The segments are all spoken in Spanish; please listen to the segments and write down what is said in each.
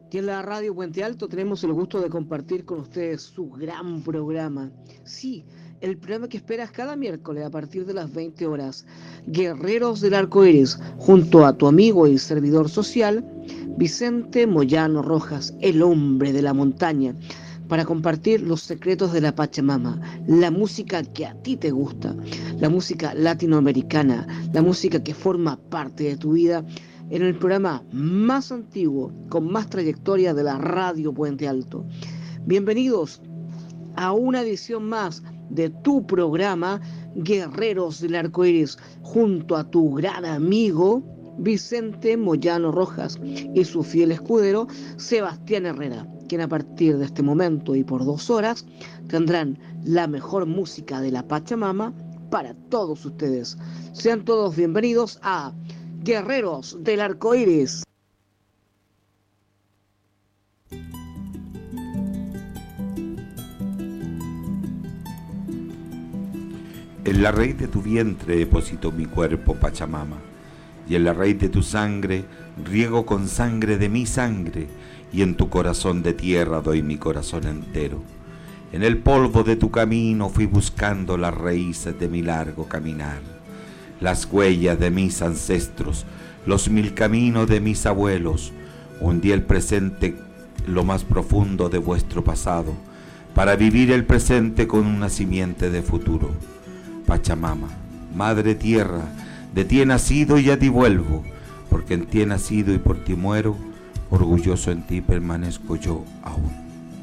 Y en la radio Puente Alto tenemos el gusto de compartir con ustedes su gran programa. Sí, el programa que esperas cada miércoles a partir de las 20 horas. Guerreros del Arco Iris, junto a tu amigo y servidor social, Vicente Moyano Rojas, el hombre de la montaña, para compartir los secretos de la Pachamama, la música que a ti te gusta, la música latinoamericana, la música que forma parte de tu vida, en el programa más antiguo, con más trayectoria de la radio Puente Alto. Bienvenidos a una edición más de tu programa Guerreros del Arco Iris, junto a tu gran amigo Vicente Moyano Rojas y su fiel escudero Sebastián Herrera, quien a partir de este momento y por 2 horas tendrán la mejor música de la Pachamama para todos ustedes. Sean todos bienvenidos a Guerreros del Arco Iris. En la raíz de tu vientre deposito mi cuerpo, Pachamama, y en la raíz de tu sangre riego con sangre de mi sangre, y en tu corazón de tierra doy mi corazón entero. En el polvo de tu camino fui buscando las raíces de mi largo caminar, las huellas de mis ancestros, los 1000 caminos de mis abuelos. Hundí el presente, lo más profundo de vuestro pasado, para vivir el presente con una simiente de futuro. Pachamama, Madre Tierra, de ti he nacido y a ti vuelvo, porque en ti he nacido y por ti muero, orgulloso en ti permanezco yo aún.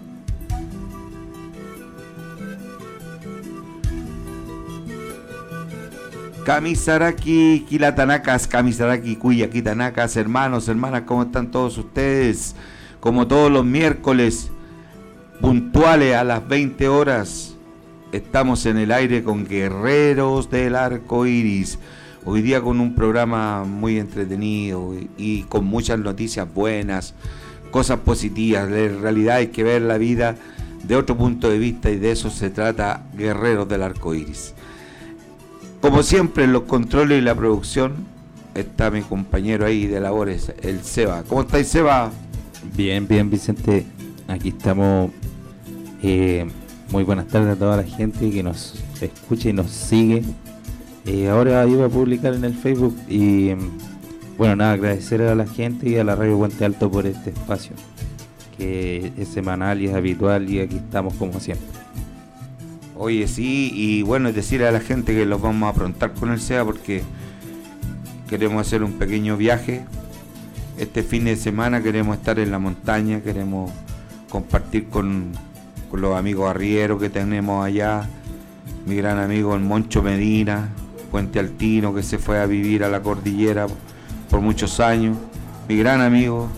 Kamisaraki, Kilatanakas, Kamisaraki, Kuya, Kitanakas, hermanos, hermanas, ¿cómo están todos ustedes? Como todos los miércoles, puntuales a las 20 horas, estamos en el aire con Guerreros del Arco Iris. Hoy día con un programa muy entretenido y con muchas noticias buenas, cosas positivas. En realidad hay que ver la vida de otro punto de vista y de eso se trata Guerreros del Arco Iris. Como siempre en los controles y la producción está mi compañero ahí de labores, el Seba. ¿Cómo estáis, Seba? Bien, bien, Vicente. Aquí estamos. Muy buenas tardes a toda la gente que nos escucha y nos sigue. Ahora iba a publicar en el Facebook y bueno, nada, agradecer a la gente y a la Radio Puente Alto por este espacio que es semanal y es habitual, y aquí estamos como siempre. Oye, sí, y bueno, es decir a la gente que los vamos a aprontar con el SEA porque queremos hacer un pequeño viaje. Este fin de semana queremos estar en la montaña, queremos compartir con los amigos arrieros que tenemos allá, mi gran amigo el Moncho Medina, Puente Altino, que se fue a vivir a la cordillera por muchos años, mi gran amigo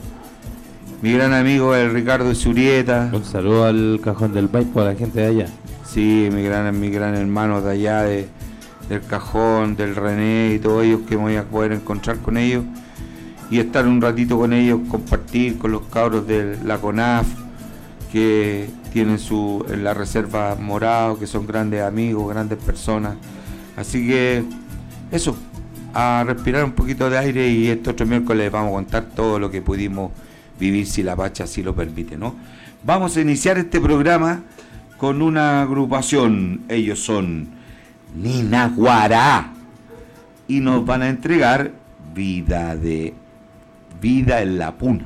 el Ricardo Zurieta. Un saludo al Cajón del Maipo, a la gente de allá. Sí, mi gran hermano de allá, del Cajón, del René y todos ellos, que me voy a poder encontrar con ellos y estar un ratito con ellos, compartir con los cabros de la CONAF, que tienen en la reserva Morado, que son grandes amigos, grandes personas. Así que eso, a respirar un poquito de aire, y este otro miércoles les vamos a contar todo lo que pudimos vivir, si la Pacha así lo permite, ¿no? Vamos a iniciar este programa con una agrupación. Ellos son Ninaguará y nos van a entregar Vida en la Puna.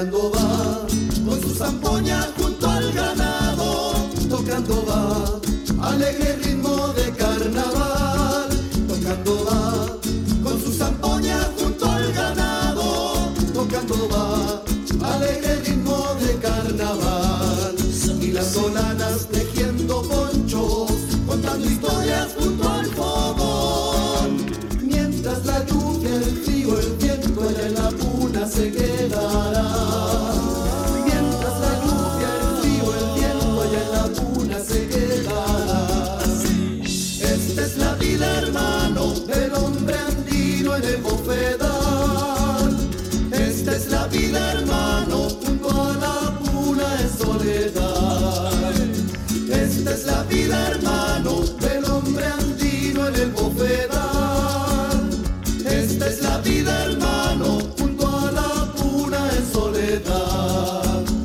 tocando va, con su zampoña junto al ganado, tocando va, alegre ritmo de carnaval, tocando va, con su zampoña junto al ganado, tocando va, alegre ritmo de carnaval, y las solanas tejiendo ponchos, contando historias junto al fogón, mientras la lluvia, el frío, el viento allá en la puna se quedará. Mientras la lluvia, el frío, el viento allá en la puna se quedará. Esta es la vida, hermano, del hombre andino en el bofedal. Esta es la vida, hermano, junto a la puna en soledad. Esta es la vida, hermano, del hombre andino en el bofedal. Esta es la vida, hermano, junto a la puna en soledad.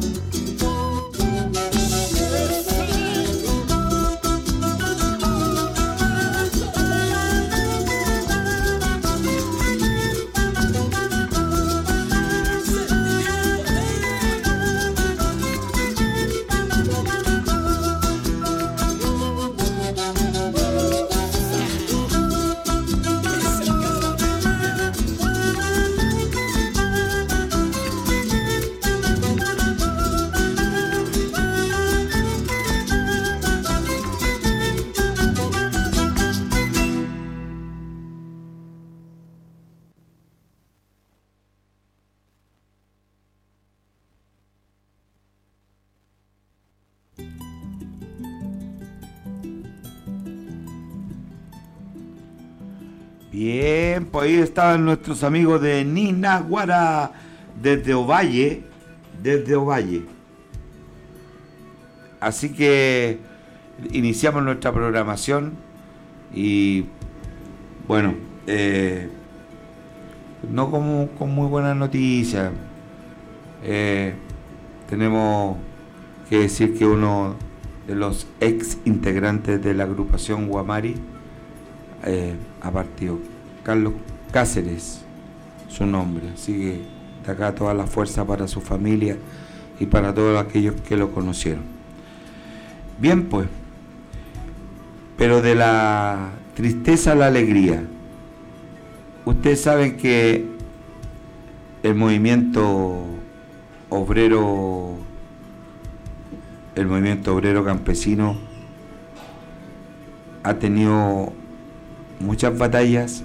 Bien, pues ahí estaban nuestros amigos de Ninaguara desde Ovalle, Así que iniciamos nuestra programación y bueno, no con muy buenas noticias. Tenemos que decir que uno de los ex integrantes de la agrupación Guamari ha partido, Carlos Cáceres, su nombre, así que de acá toda la fuerza para su familia y para todos aquellos que lo conocieron. Bien, pues, pero de la tristeza a la alegría, ustedes saben que el movimiento obrero campesino ha tenido muchas batallas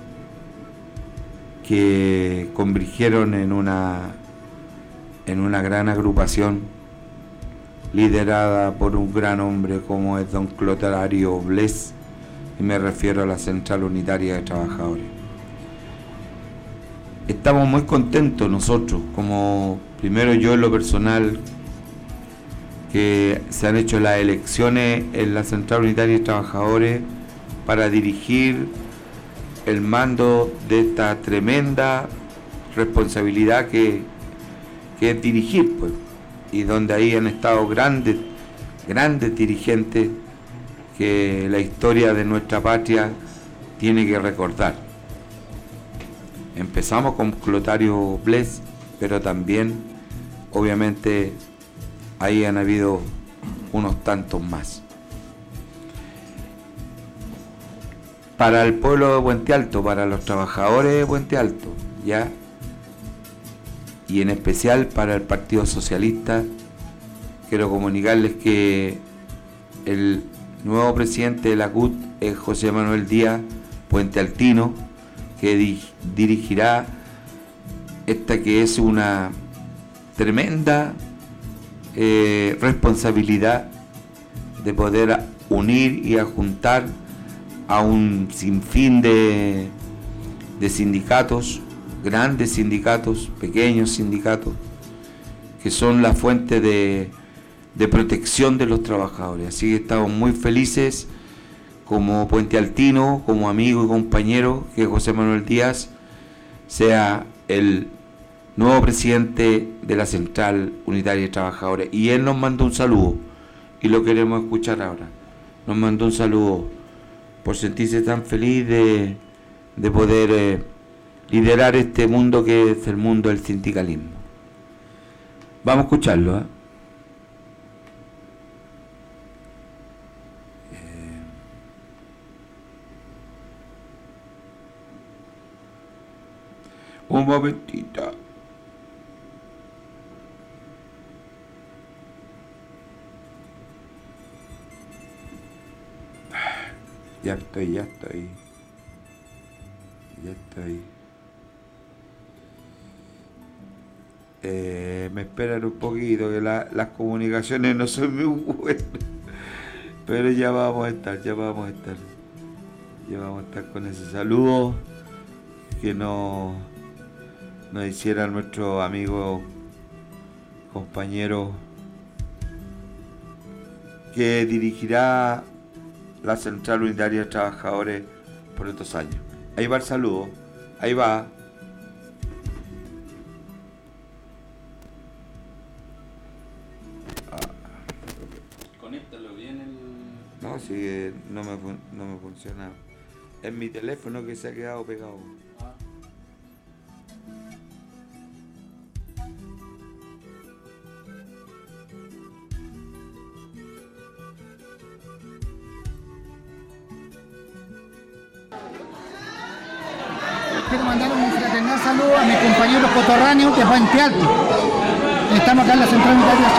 que convergieron en una gran agrupación liderada por un gran hombre como es don Clotario Bles, y me refiero a la Central Unitaria de Trabajadores. Estamos muy contentos nosotros, como primero yo en lo personal, que se han hecho las elecciones en la Central Unitaria de Trabajadores para dirigir el mando de esta tremenda responsabilidad que es dirigir, pues, y donde ahí han estado grandes dirigentes que la historia de nuestra patria tiene que recordar. Empezamos con Clotario Bles, pero también obviamente ahí han habido unos tantos más. Para el pueblo de Puente Alto, para los trabajadores de Puente Alto, ya, y en especial para el Partido Socialista, quiero comunicarles que el nuevo presidente de la CUT es José Manuel Díaz Puentealtino, que dirigirá esta que es una tremenda responsabilidad de poder unir y juntar a un sinfín de sindicatos, grandes sindicatos, pequeños sindicatos, que son la fuente de protección de los trabajadores. Así que estamos muy felices como puentealtino, como amigo y compañero, que José Manuel Díaz sea el nuevo presidente de la Central Unitaria de Trabajadores. Y él nos mandó un saludo, y lo queremos escuchar ahora. Nos mandó un saludo por sentirse tan feliz de poder liderar este mundo que es el mundo del sindicalismo. Vamos a escucharlo, ¿eh? Un momentito. Ya estoy. Me esperan un poquito, que las comunicaciones no son muy buenas. Pero ya vamos a estar con ese saludo que nos hiciera nuestro amigo, compañero, que dirigirá la Central Unitaria de Trabajadores por estos años. Ahí va el saludo, ahí va. Conéctalo bien No, sí, no me funciona. Es mi teléfono que se ha quedado pegado. Quiero mandar un fraternal saludo a mis compañeros cotorráneos de Puente Alto. Estamos acá en la Central Unitaria.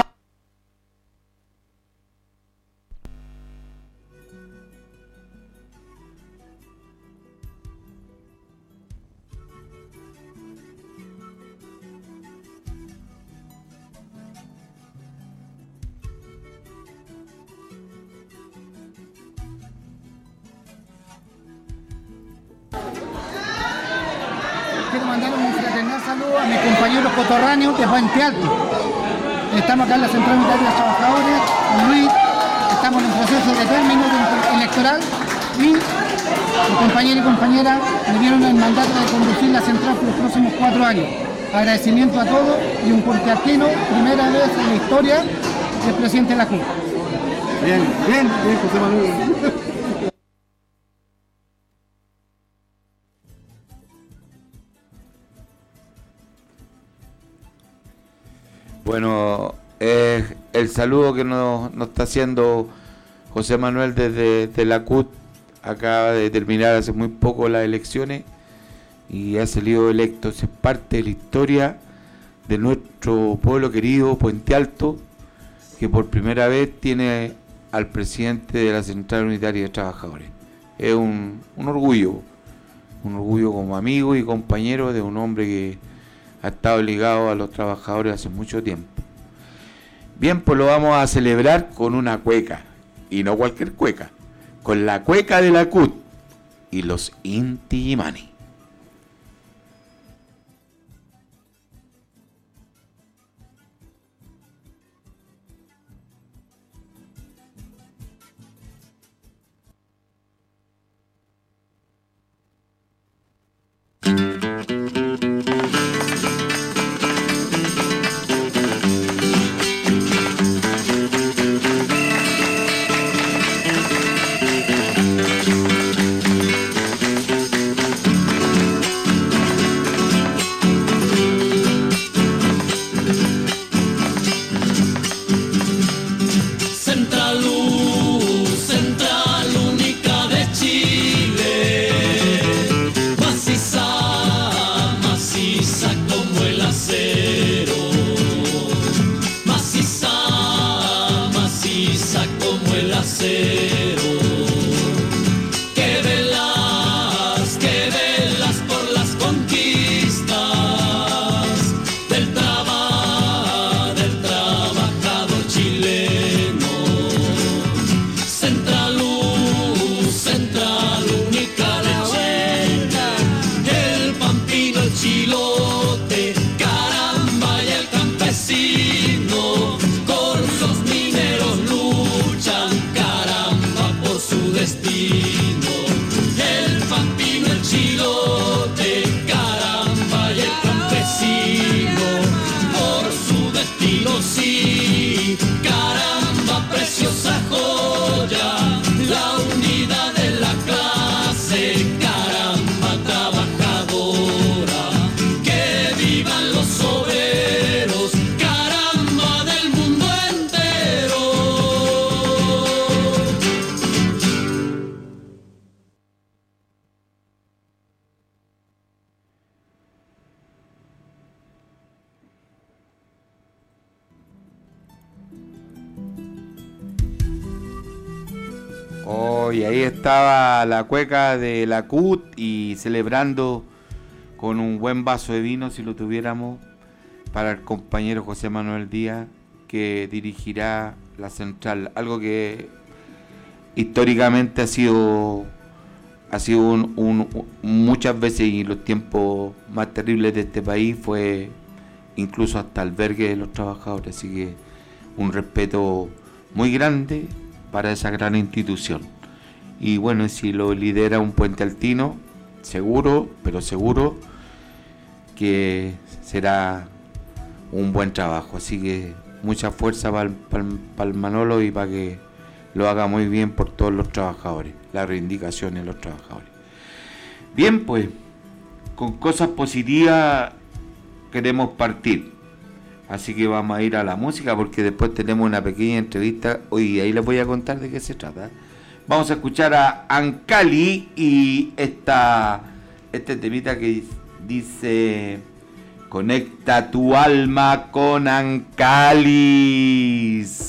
Quiero mandar un fraternal saludo a mis compañeros cotorráneos de Puente Alto. Estamos acá en la Central Unitaria de Trabajadores, Luis, estamos en un proceso de término electoral y los compañeros y compañeras me dieron el mandato de conducir la central por los próximos 4 años. Agradecimiento a todos y un puentealtino, primera vez en la historia del presidente de la CUT. Bien, José Manuel. Bueno, el saludo que nos está haciendo José Manuel desde la CUT. Acaba de terminar hace muy poco las elecciones y ha salido electo. Es parte de la historia de nuestro pueblo querido, Puente Alto, que por primera vez tiene al presidente de la Central Unitaria de Trabajadores. Es un orgullo como amigo y compañero de un hombre que ha estado ligado a los trabajadores hace mucho tiempo. Bien, pues lo vamos a celebrar con una cueca, y no cualquier cueca, con la cueca de la CUT y los Inti Illimani. Caramba, Oh, y ahí estaba la cueca de la CUT y celebrando con un buen vaso de vino, si lo tuviéramos, para el compañero José Manuel Díaz, que dirigirá la central. Algo que históricamente ha sido muchas veces, y los tiempos más terribles de este país fue incluso hasta albergue de los trabajadores. Así que un respeto muy grande para esa gran institución. Y bueno, si lo lidera un Puente Altino, seguro que será un buen trabajo. Así que mucha fuerza para el Manolo y para que lo haga muy bien por todos los trabajadores, las reivindicaciones de los trabajadores. Bien, pues, con cosas positivas queremos partir. Así que vamos a ir a la música porque después tenemos una pequeña entrevista. Hoy ahí les voy a contar de qué se trata. Vamos a escuchar a Ancali y este temita que dice: conecta tu alma con Ancalis.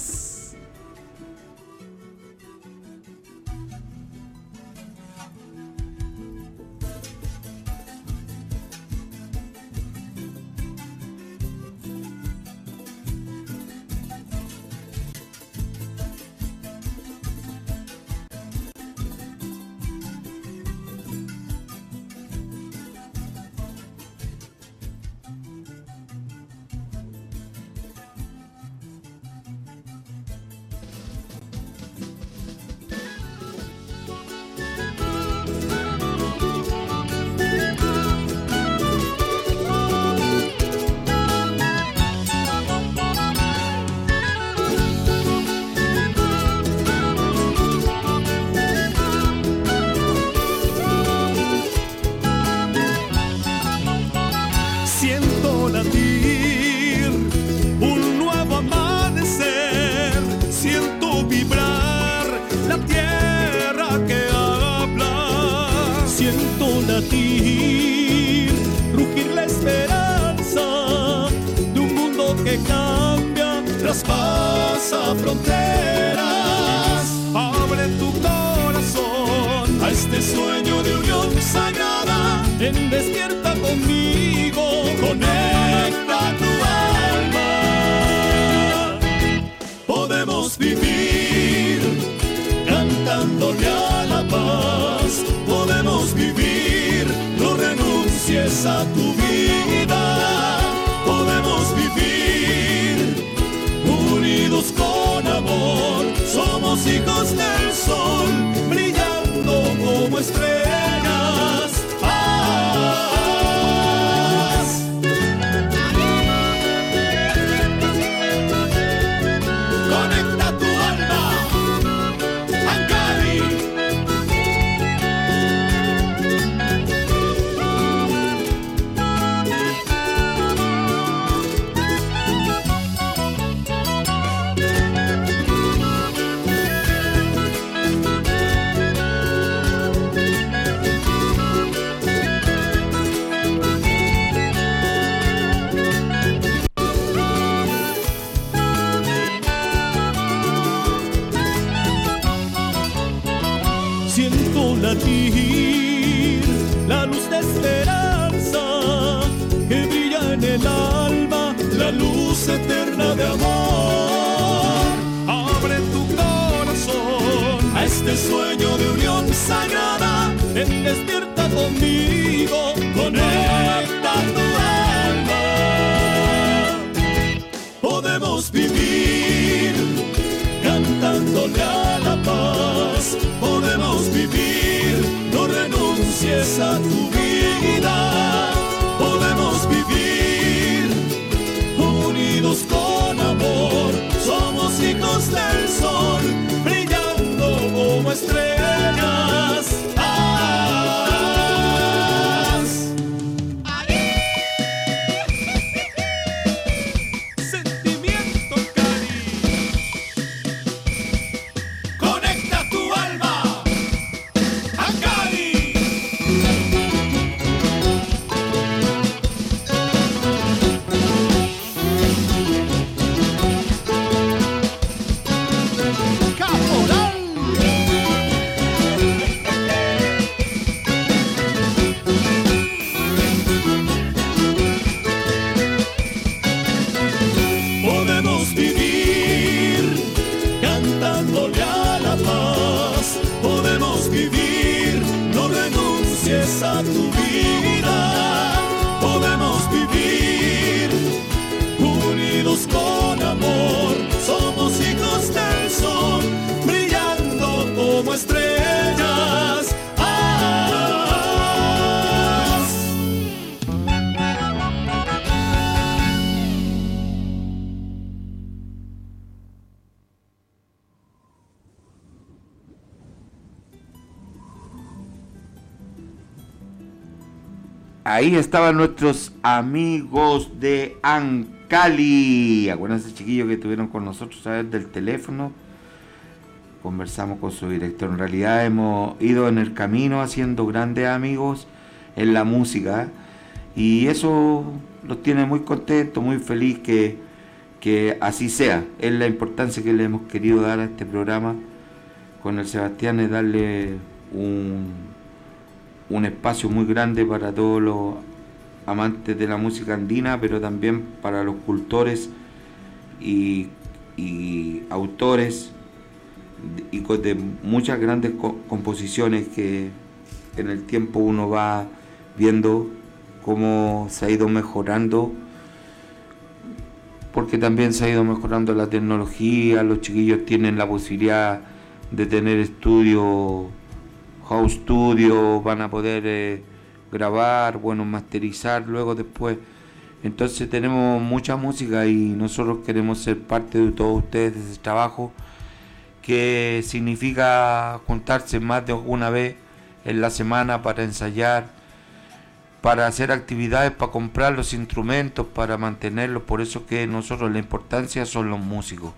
Traspasa fronteras, abre tu corazón a este sueño de unión sagrada. En Despierta conmigo, conecta tu alma. Podemos vivir cantándole a la paz. Podemos vivir, no renuncies a tu vida. Podemos vivir unidos con amor, somos hijos del sol, brillando como estrellas. Paz. Conecta tu alma, Ancali. Latir la luz de esperanza que brilla en el alma, la luz eterna de amor. Abre tu corazón a este sueño de unión sagrada. En Despierta conmigo, conecta tu alma. Podemos vivir cantándole a la paz. Podemos vivir, no renuncies a tu vida. Podemos vivir unidos con amor. Somos hijos del sol, brillando como estrellas. Paz. empieza tu vida. Podemos vivir unidos con amor. Somos hijos del sol, brillando como estrellas. Ahí estaban nuestros amigos de Ancali. Acuérdense, chiquillos, que estuvieron con nosotros a ver del teléfono. Conversamos con su director. En realidad hemos ido en el camino haciendo grandes amigos en la música. Y eso los tiene muy contentos, muy feliz que así sea. Es la importancia que le hemos querido dar a este programa con el Sebastián, es darle un espacio muy grande para todos los amantes de la música andina, pero también para los cultores y autores y de muchas grandes composiciones que en el tiempo uno va viendo cómo se ha ido mejorando, porque también se ha ido mejorando la tecnología. Los chiquillos tienen la posibilidad de tener estudios, house studio, van a poder grabar, bueno, masterizar luego después. Entonces tenemos mucha música y nosotros queremos ser parte de todos ustedes, de ese trabajo que significa juntarse más de una vez en la semana para ensayar, para hacer actividades, para comprar los instrumentos, para mantenerlos. Por eso que nosotros la importancia son los músicos.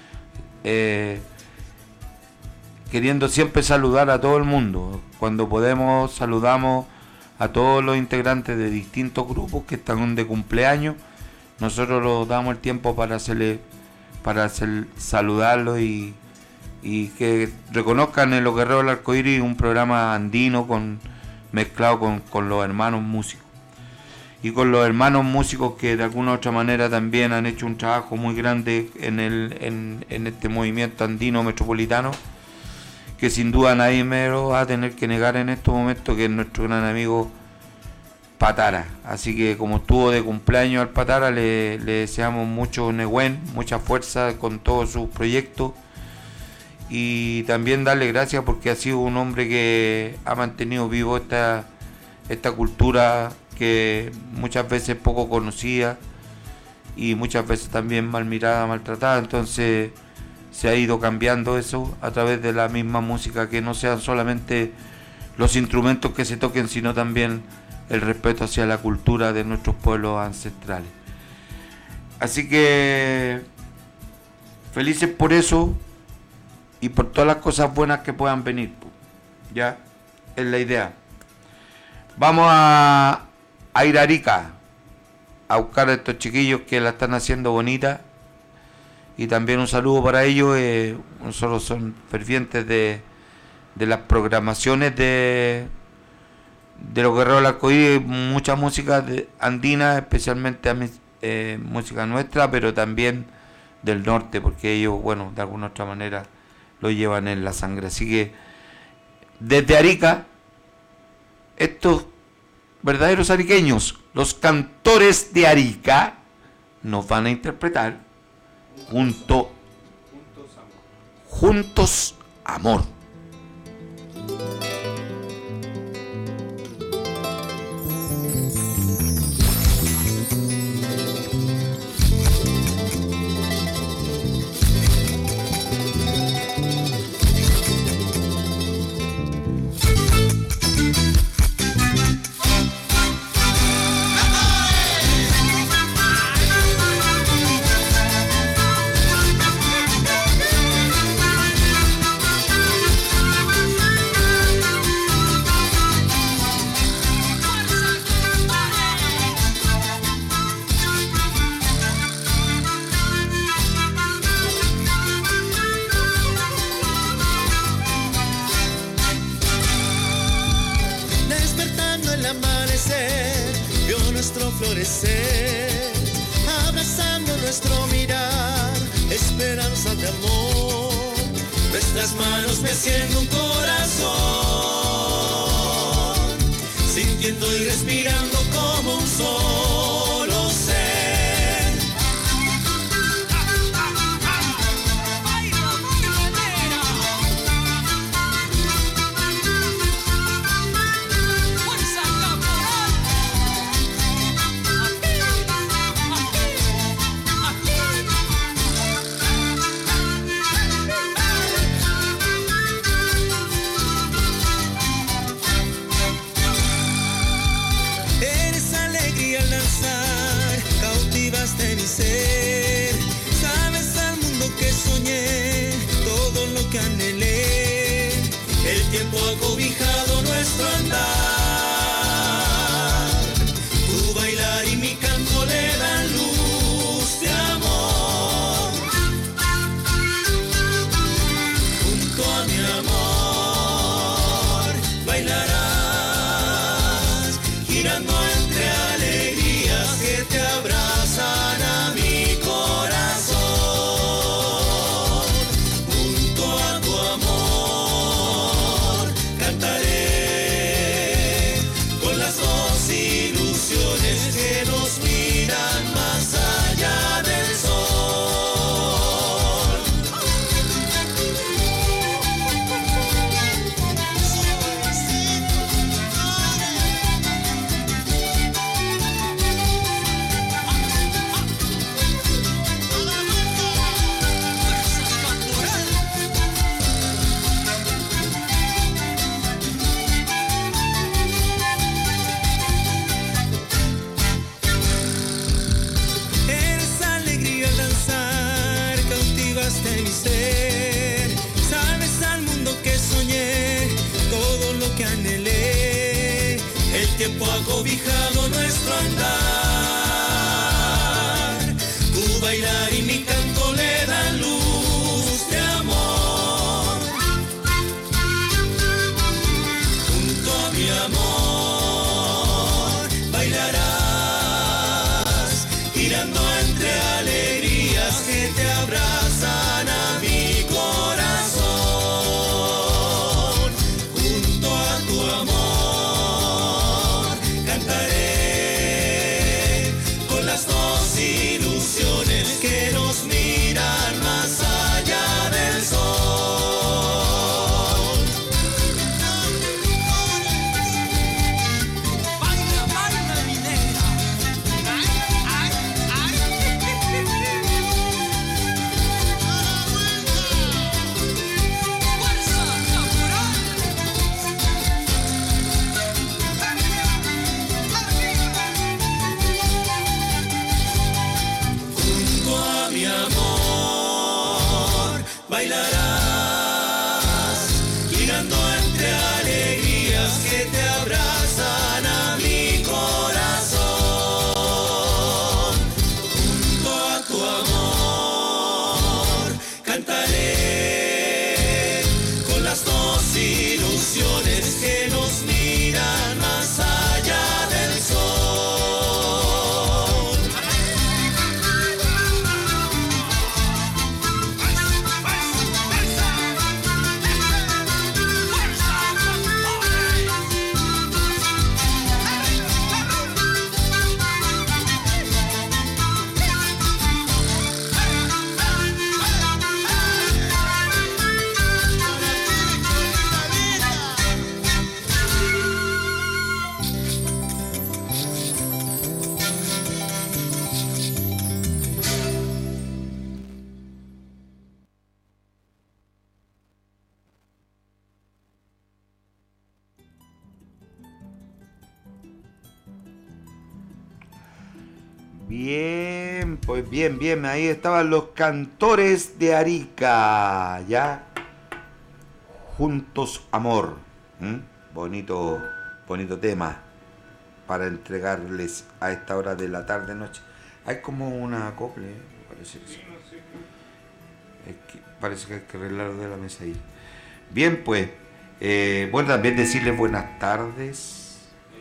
Queriendo siempre saludar a todo el mundo. Cuando podemos saludamos a todos los integrantes de distintos grupos que están de cumpleaños. Nosotros los damos el tiempo para saludarlos y que reconozcan en Los Guerreros del Arcoíris un programa andino mezclado con los hermanos músicos. Y con los hermanos músicos que de alguna u otra manera también han hecho un trabajo muy grande en este movimiento andino metropolitano, que sin duda nadie me lo va a tener que negar en estos momentos, que es nuestro gran amigo Patara. Así que como estuvo de cumpleaños al Patara, le deseamos mucho Nehuen, mucha fuerza con todos sus proyectos, y también darle gracias porque ha sido un hombre que ha mantenido vivo esta cultura que muchas veces poco conocida y muchas veces también mal mirada, maltratada. Entonces se ha ido cambiando eso a través de la misma música, que no sean solamente los instrumentos que se toquen, sino también el respeto hacia la cultura de nuestros pueblos ancestrales. Así que felices por eso y por todas las cosas buenas que puedan venir. Ya es la idea. Vamos a ir a Arica a buscar a estos chiquillos que la están haciendo bonita. Y también un saludo para ellos. Nosotros son fervientes de las programaciones de Los Guerreros del Arcoíris, mucha música andina, especialmente música nuestra, pero también del norte, porque ellos, bueno, de alguna otra manera lo llevan en la sangre. Así que desde Arica, estos verdaderos ariqueños, los cantores de Arica, nos van a interpretar Juntos Amor. florecer, abrazando nuestro mirar, esperanza de amor, nuestras manos meciendo un corazón, viviendo y respirando como un solo ser. Eres alegría al danzar, cautivaste mi ser. Sabes al mundo que soñé, todo lo que anhelé. El tiempo ha cobijado nuestro andar. Tu bailar y mi canto le dan luz de amor. Junto a mi amor bailarás, girando entre alegrías que te abrazan a mi corazón. Junto a tu amor cantaré con las dos ilusiones que nos miran más allá del sol. Eres alegría al danzar, cautivaste mi ser. Sabes al mundo que soñé, todo lo que anhelé. El tiempo ha cobijado nuestro andar. Tu bailar y mi canto le dan luz de amor. Junto a mi amor bailarás, girando entre alegrías que te abrazan a mi corazón. Junto a tu amor cantaré con las dos ilusiones que nos miran más allá del sol. Baila, baila, mi negra. Fuerza caporal. Junto a mi amor bailarás, girando entre alegrías que te abrazan a mi corazón. Junto a tu amor cantaré con las dos ilusiones que nos miran más allá del sol. Bien, pues bien, ahí estaban los Cantores de Arica, ya. Juntos Amor. Bonito tema para entregarles a esta hora de la tarde noche. Hay como una acople, parece que sí. Parece que hay que arreglar de la mesa ahí. Bien, pues, bueno, también decirles buenas tardes.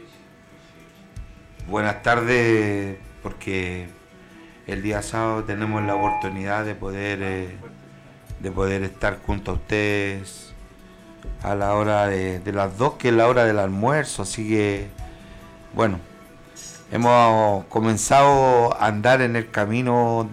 Buenas tardes, porque el día sábado tenemos la oportunidad de poder estar junto a ustedes a la hora de las 2, que es la hora del almuerzo, así que Bueno, hemos comenzado a andar en el camino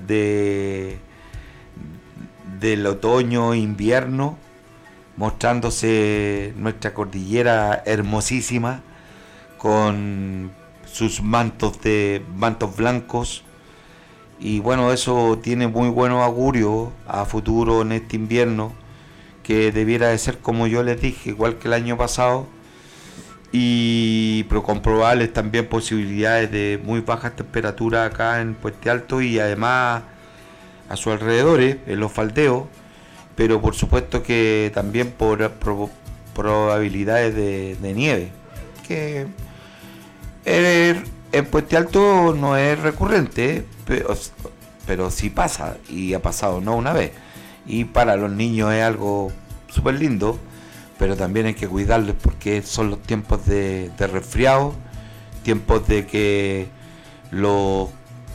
del otoño-invierno, mostrándose nuestra cordillera hermosísima, con sus mantos blancos. Y bueno, eso tiene muy buenos augurios a futuro en este invierno, que debiera de ser, como yo les dije, igual que el año pasado, pero con probables también posibilidades de muy bajas temperaturas acá en Puente Alto y además a sus alrededores, en los faldeos, pero por supuesto que también por probabilidades de nieve, que en Puente Alto no es recurrente, pero sí pasa, y ha pasado no una vez. Y para los niños es algo súper lindo, pero también hay que cuidarlos porque son los tiempos de resfriado, tiempos de que los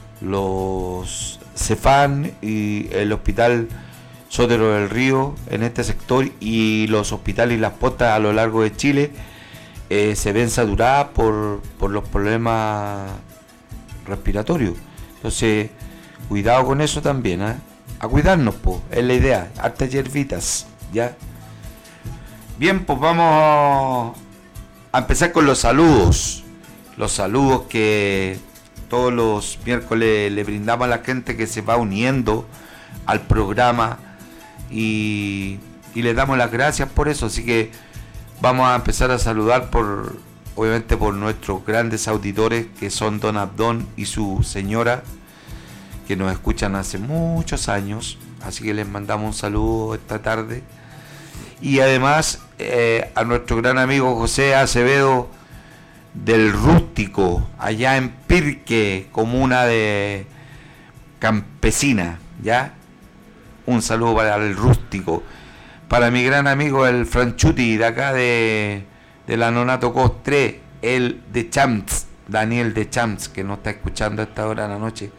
Cefam y el hospital Sotero del Río en este sector y los hospitales y las postas a lo largo de Chile se ven saturadas por los problemas respiratorios. Entonces, cuidado con eso también, ¿eh? A cuidarnos, pues, es la idea. Hartas hierbitas, ¿ya? Bien, pues vamos a empezar con los saludos. Los saludos que todos los miércoles le brindamos a la gente que se va uniendo al programa y le damos las gracias por eso. Así que vamos a empezar a saludar obviamente por nuestros grandes auditores que son Don Abdón y su señora, que nos escuchan hace muchos años, así que les mandamos un saludo esta tarde. Y además a nuestro gran amigo José Acevedo del Rústico, allá en Pirque, comuna de Campesina, ¿ya? Un saludo para el Rústico. Para mi gran amigo el Franchuti, de acá de la Nonato Costre, el de Champs, Daniel de Champs, que nos está escuchando a esta hora de la noche.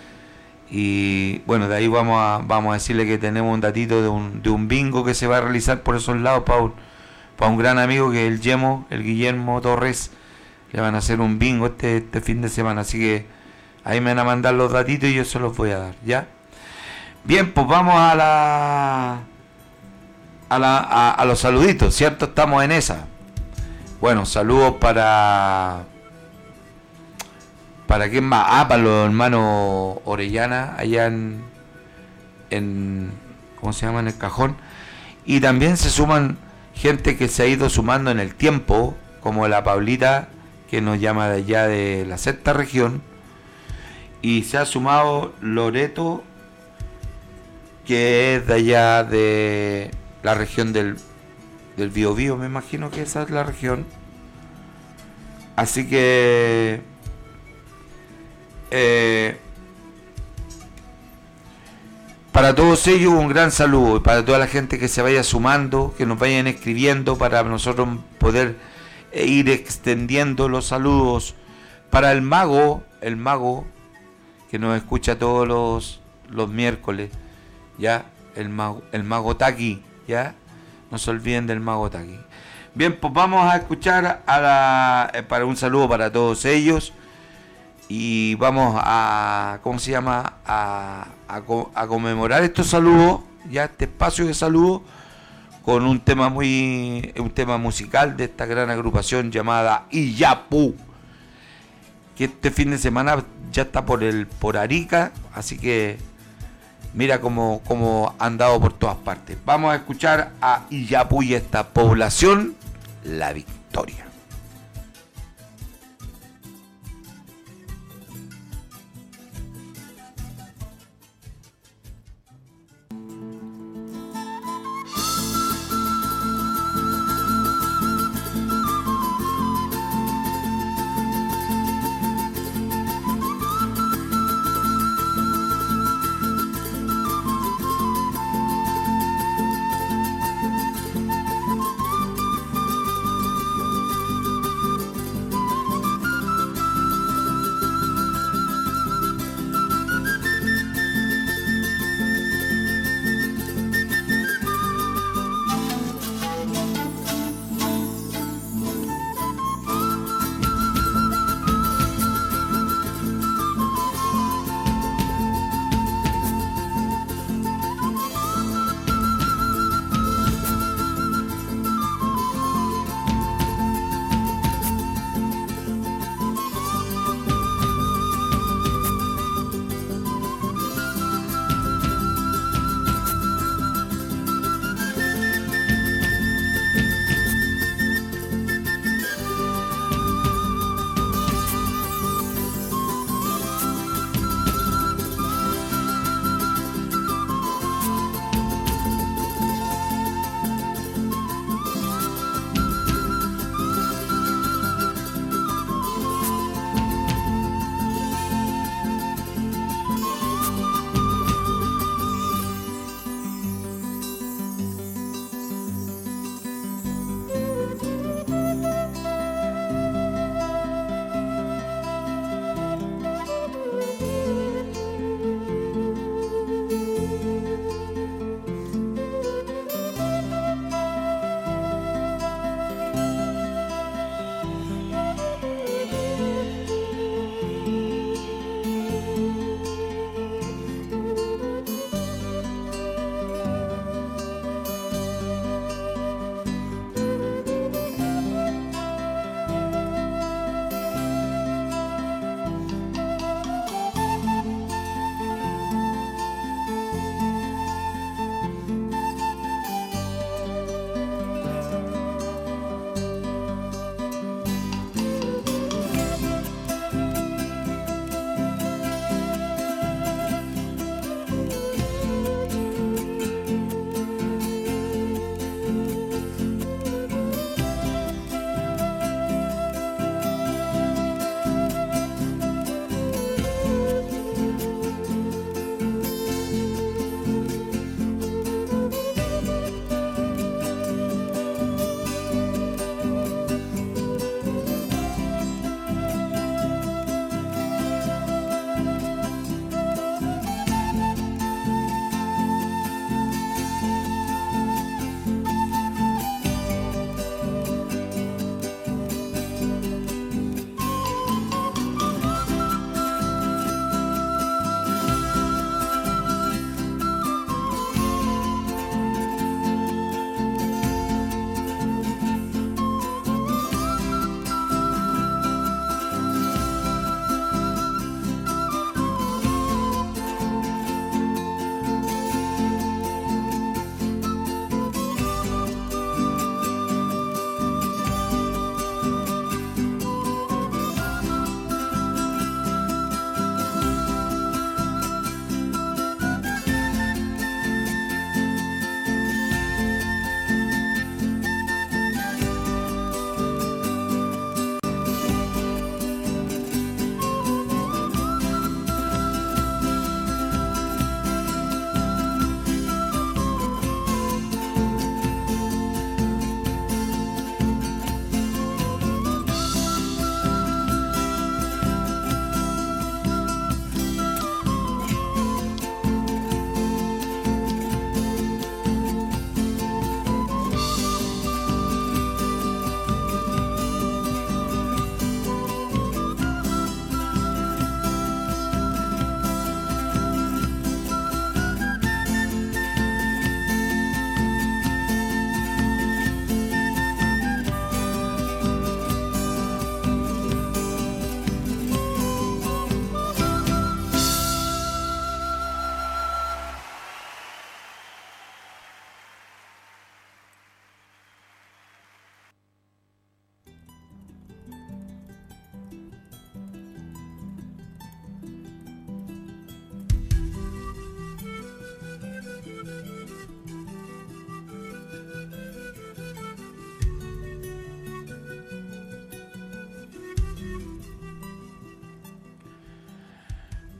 Y bueno, de ahí vamos a decirle que tenemos un datito de un bingo que se va a realizar por esos lados para un gran amigo que es el Guillermo Torres. Le van a hacer un bingo este fin de semana, así que ahí me van a mandar los datitos y yo se los voy a dar, ¿ya? Bien, pues vamos a los saluditos, ¿cierto? Estamos en esa. Bueno, saludos para quién más, para los hermanos Orellana, allá en ¿cómo se llama? En el Cajón. Y también se suman gente que se ha ido sumando en el tiempo, como la Pablita, que nos llama de allá de la sexta región, y se ha sumado Loreto, que es de allá de la región del Biobío, me imagino que esa es la región. Así que para todos ellos un gran saludo, y para toda la gente que se vaya sumando, que nos vayan escribiendo para nosotros poder ir extendiendo los saludos. Para el mago que nos escucha todos los miércoles, ya, el mago Taki, ya, no se olviden del mago Taki. Bien, pues vamos a escuchar para un saludo para todos ellos. Y vamos a, ¿cómo se llama? A conmemorar estos saludos, ya este espacio de saludos, con un tema musical de esta gran agrupación llamada Iyapu, que este fin de semana ya está por Arica, así que mira cómo han dado por todas partes. Vamos a escuchar a Iyapu y esta población, La Victoria.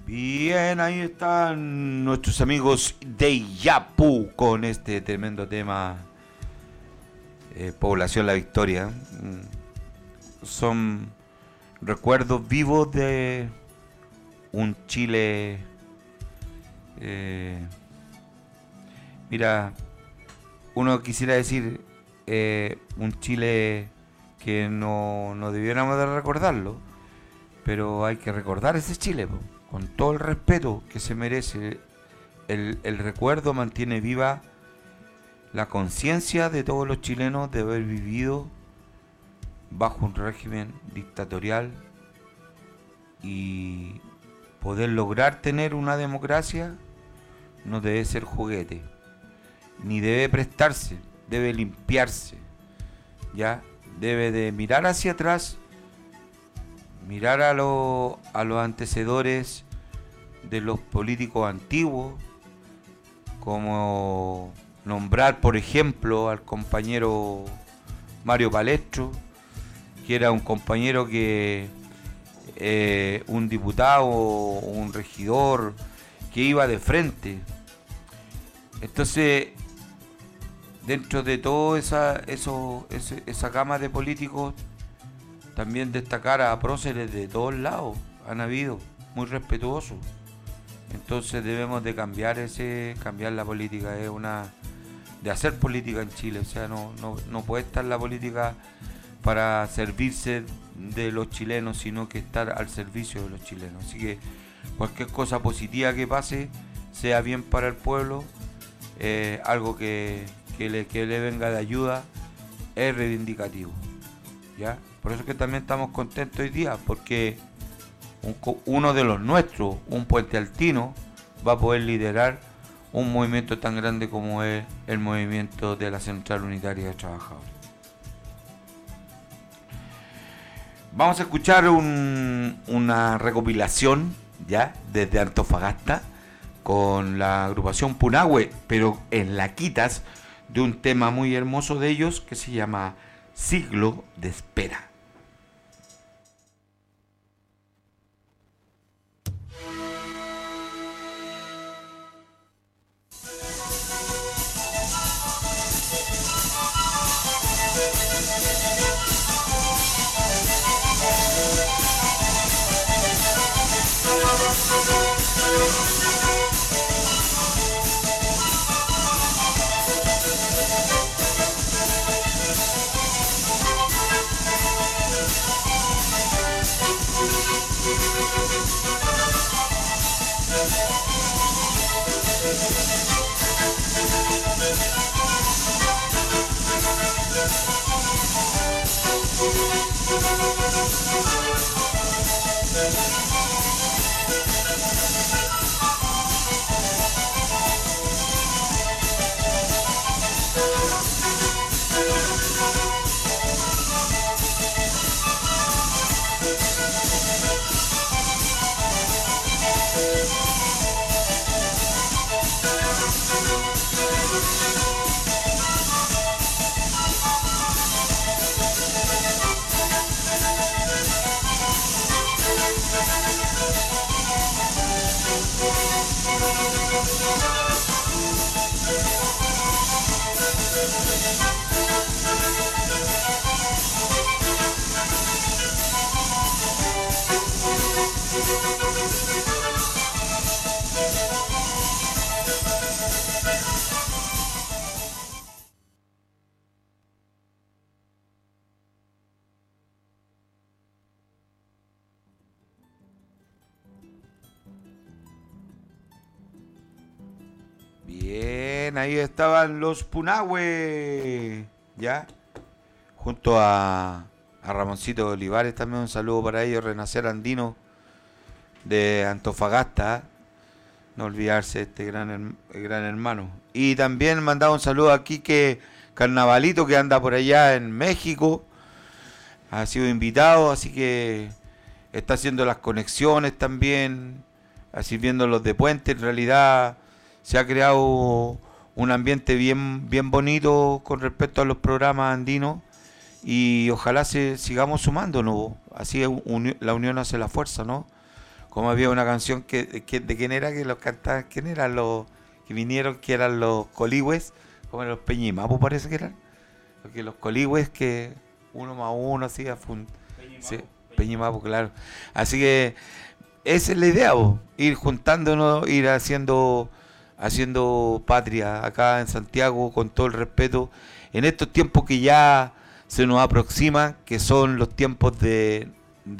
Bien, ahí están nuestros amigos de Yapu con este tremendo tema, Población La Victoria. Son recuerdos vivos de un Chile, mira, uno quisiera decir un Chile que no debiéramos de recordarlo, pero hay que recordar ese Chile, po, con todo el respeto que se merece. El recuerdo mantiene viva la conciencia de todos los chilenos de haber vivido bajo un régimen dictatorial, y poder lograr tener una democracia no debe ser juguete, ni debe prestarse, debe limpiarse, ya debe de mirar hacia atrás, mirar a los antecedores de los políticos antiguos, como nombrar por ejemplo al compañero Mario Palestro, que era un compañero que un diputado, un regidor que iba de frente. Entonces, dentro de todo esa gama de políticos, también destacar a próceres de todos lados, han habido, muy respetuosos. Entonces debemos de cambiar la política, de hacer política en Chile. O sea, no puede estar la política para servirse de los chilenos, sino que estar al servicio de los chilenos. Así que cualquier cosa positiva que pase, sea bien para el pueblo, algo que le venga de ayuda, es reivindicativo, ¿ya? Por eso es que también estamos contentos hoy día, porque uno de los nuestros, un puentealtino, va a poder liderar un movimiento tan grande como es el movimiento de la Central Unitaria de Trabajadores. Vamos a escuchar una recopilación, ya, desde Antofagasta, con la agrupación Punahue, pero en Laquitas, de un tema muy hermoso de ellos que se llama Siglo de Espera. Bien, ahí estaban los Punahue, ya, junto a Ramoncito Olivares, también un saludo para ellos, Renacer Andino de Antofagasta, no olvidarse de este gran hermano. Y también mandaba un saludo a Quique Carnavalito, que anda por allá en México, ha sido invitado, así que está haciendo las conexiones también, así viendo los de Puente. En realidad se ha creado un ambiente bien bonito con respecto a los programas andinos, y ojalá sigamos sumándonos, así la unión hace la fuerza, ¿no? como había una canción de quién era, que los cantaban, quién eran los que vinieron, que eran los coligües, como los Peñimapu parece que eran, porque los coligües que 1 más 1 así, sí, Peñimapu, claro. Así que esa es la idea, ir juntándonos, ir haciendo patria acá en Santiago con todo el respeto, en estos tiempos que ya se nos aproximan, que son los tiempos de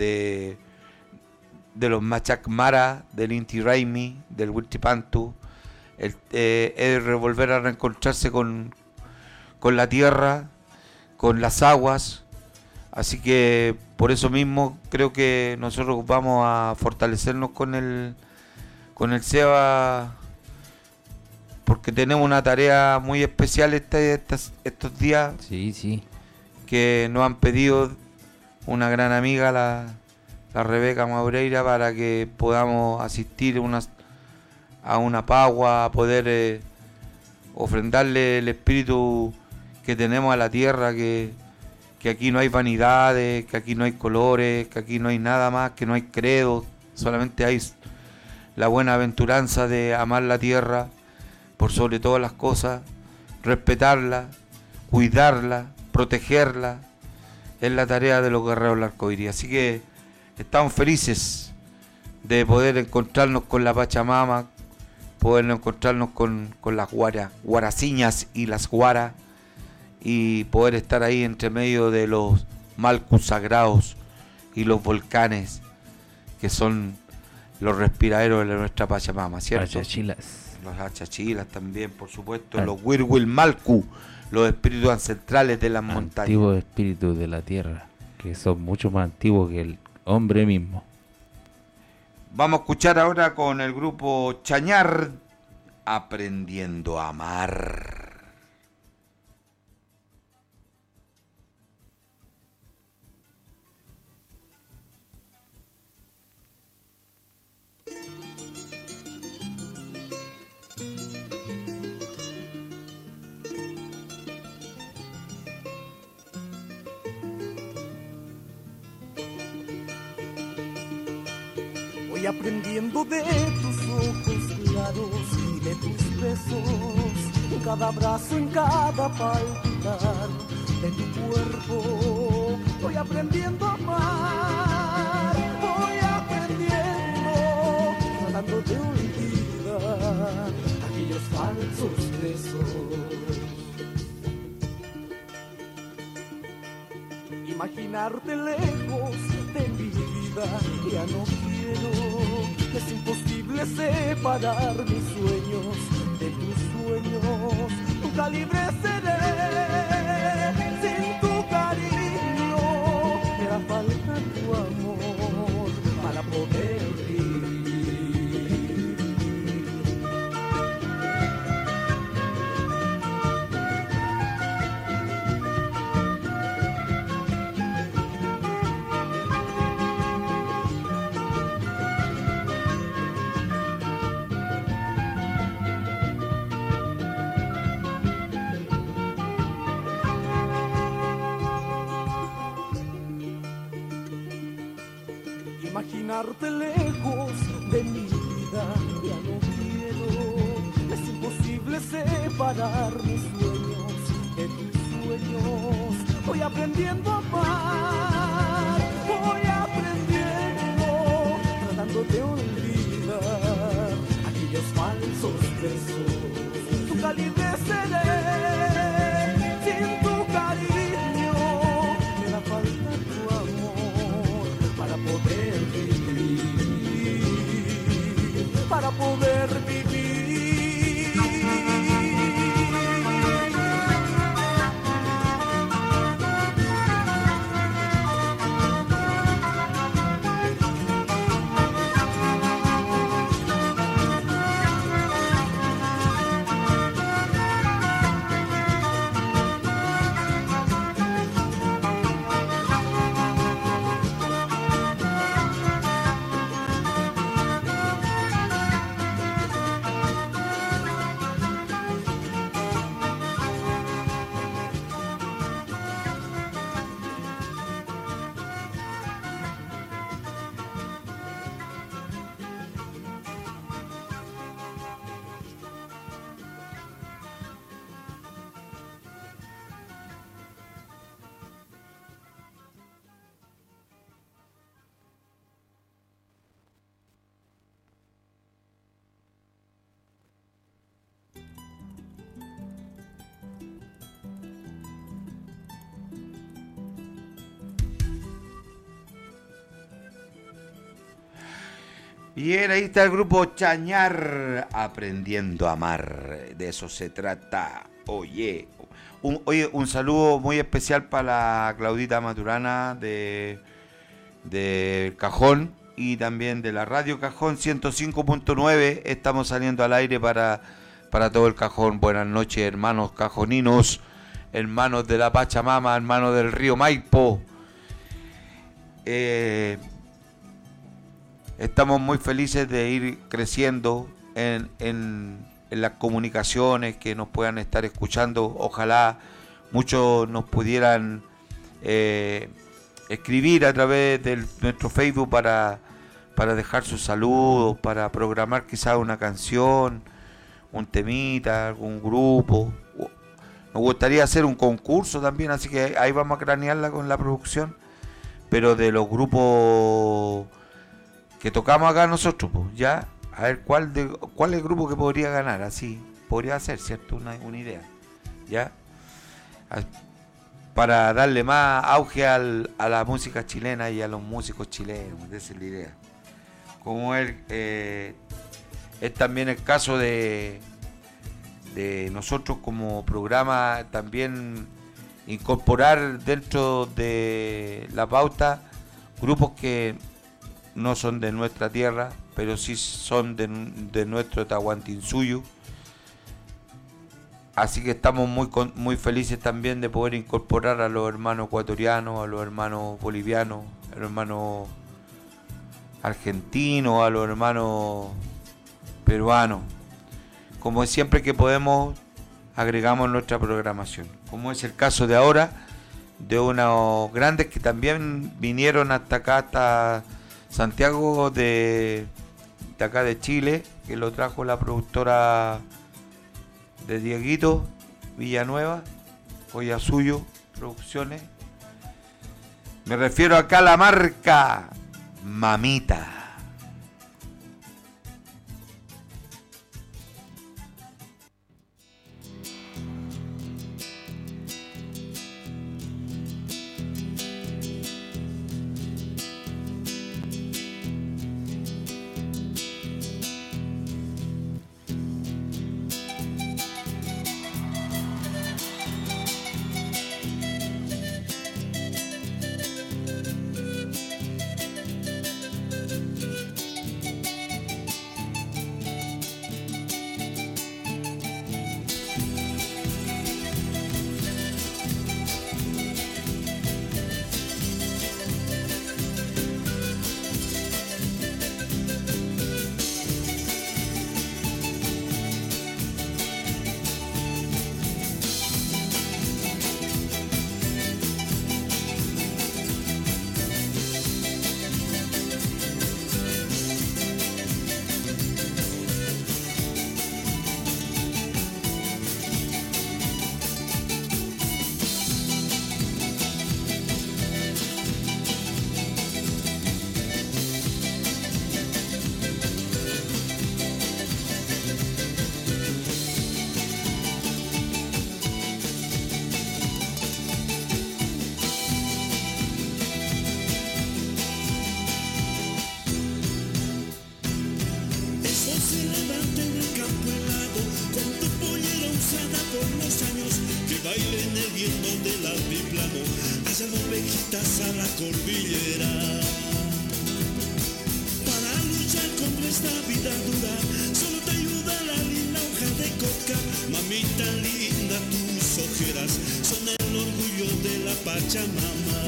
los Machak Mara, del Inti Raymi, del Huilchipantu, es volver a reencontrarse con la tierra, con las aguas. Así que por eso mismo creo que nosotros vamos a fortalecernos con el SEBA, porque tenemos una tarea muy especial estos días. Sí. Que nos han pedido una gran amiga, la Rebeca Maureira, para que podamos asistir a una pagua, a poder ofrendarle el espíritu que tenemos a la tierra, que aquí no hay vanidades, que aquí no hay colores, que aquí no hay nada más, que no hay credo, solamente hay la buena aventuranza de amar la tierra por sobre todas las cosas, respetarla, cuidarla, protegerla. Es la tarea de los guerreros del arcoíris. Así que estamos felices de poder encontrarnos con la Pachamama, poder encontrarnos con las guaraciñas y las guaras, y poder estar ahí entre medio de los malcus sagrados y los volcanes, que son los respiraderos de nuestra Pachamama, ¿cierto? Los achachilas también, por supuesto, los Wirwil Malcu, los espíritus ancestrales de las montañas. Antiguos espíritus de la tierra, que son mucho más antiguos que el hombre mismo. Vamos a escuchar ahora con el grupo Chañar, Aprendiendo a Amar. Voy aprendiendo de tus ojos claros y de tus besos, en cada abrazo, en cada palpitar de tu cuerpo. Voy aprendiendo a amar, voy aprendiendo, tratando de olvidar aquellos falsos besos. Imaginarte lejos de mi vida ya no quiero, es imposible separar mis sueños de tus sueños. Nunca libre seré sin tu cariño, me da falta tu amor para poder vivir. Imaginarte lejos de mi vida ya no quiero, es imposible separar mis sueños de tus sueños. Voy aprendiendo a amar, voy aprendiendo, tratando de olvidar aquellos falsos besos. Nunca libre seré sin tu cariño, me da falta tu amor para poder vivir, para poder vivir. Bien, ahí está el grupo Chañar, aprendiendo a amar. De eso se trata. Oye, un saludo muy especial para la Claudita Maturana de Cajón y también de la Radio Cajón 105.9. Estamos saliendo al aire para todo el Cajón. Buenas noches, hermanos cajoninos, hermanos de la Pachamama, hermanos del río Maipo. Estamos muy felices de ir creciendo en las comunicaciones, que nos puedan estar escuchando. Ojalá muchos nos pudieran escribir a través de nuestro Facebook para dejar sus saludos, para programar quizás una canción, un temita, algún grupo. Nos gustaría hacer un concurso también, así que ahí vamos a cranearla con la producción, pero de los grupos que tocamos acá nosotros, pues, ya, a ver cuál es el grupo que podría ganar, así podría ser, ¿cierto? Una idea, ya, para darle más auge a la música chilena y a los músicos chilenos. Esa es la idea. Como es también el caso de nosotros como programa, también incorporar dentro de la pauta grupos que no son de nuestra tierra, pero sí son de nuestro Tahuantinsuyo. Así que estamos muy felices también de poder incorporar a los hermanos ecuatorianos, a los hermanos bolivianos, a los hermanos argentinos, a los hermanos peruanos. Como siempre que podemos, agregamos nuestra programación. Como es el caso de ahora, de unos grandes que también vinieron hasta acá, hasta Santiago de acá de Chile, que lo trajo la productora de Dieguito Villanueva, Joya Suyo Producciones. Me refiero acá a la marca Mamita. A la cordillera para luchar contra esta vida dura, solo te ayuda la linda hoja de coca. Mamita linda, tus ojeras son el orgullo de la Pachamama.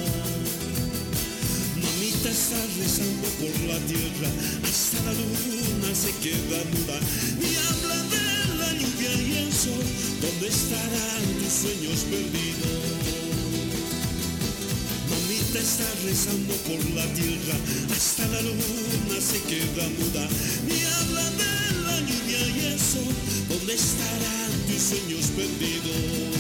Mamita está rezando por la tierra, hasta la luna se queda muda y habla de la lluvia y el sol. ¿Dónde estarán tus sueños perdidos? Mamita está rezando por la tierra, hasta la luna se queda muda y habla de la lluvia y el sol. ¿Dónde estarán tus sueños perdidos?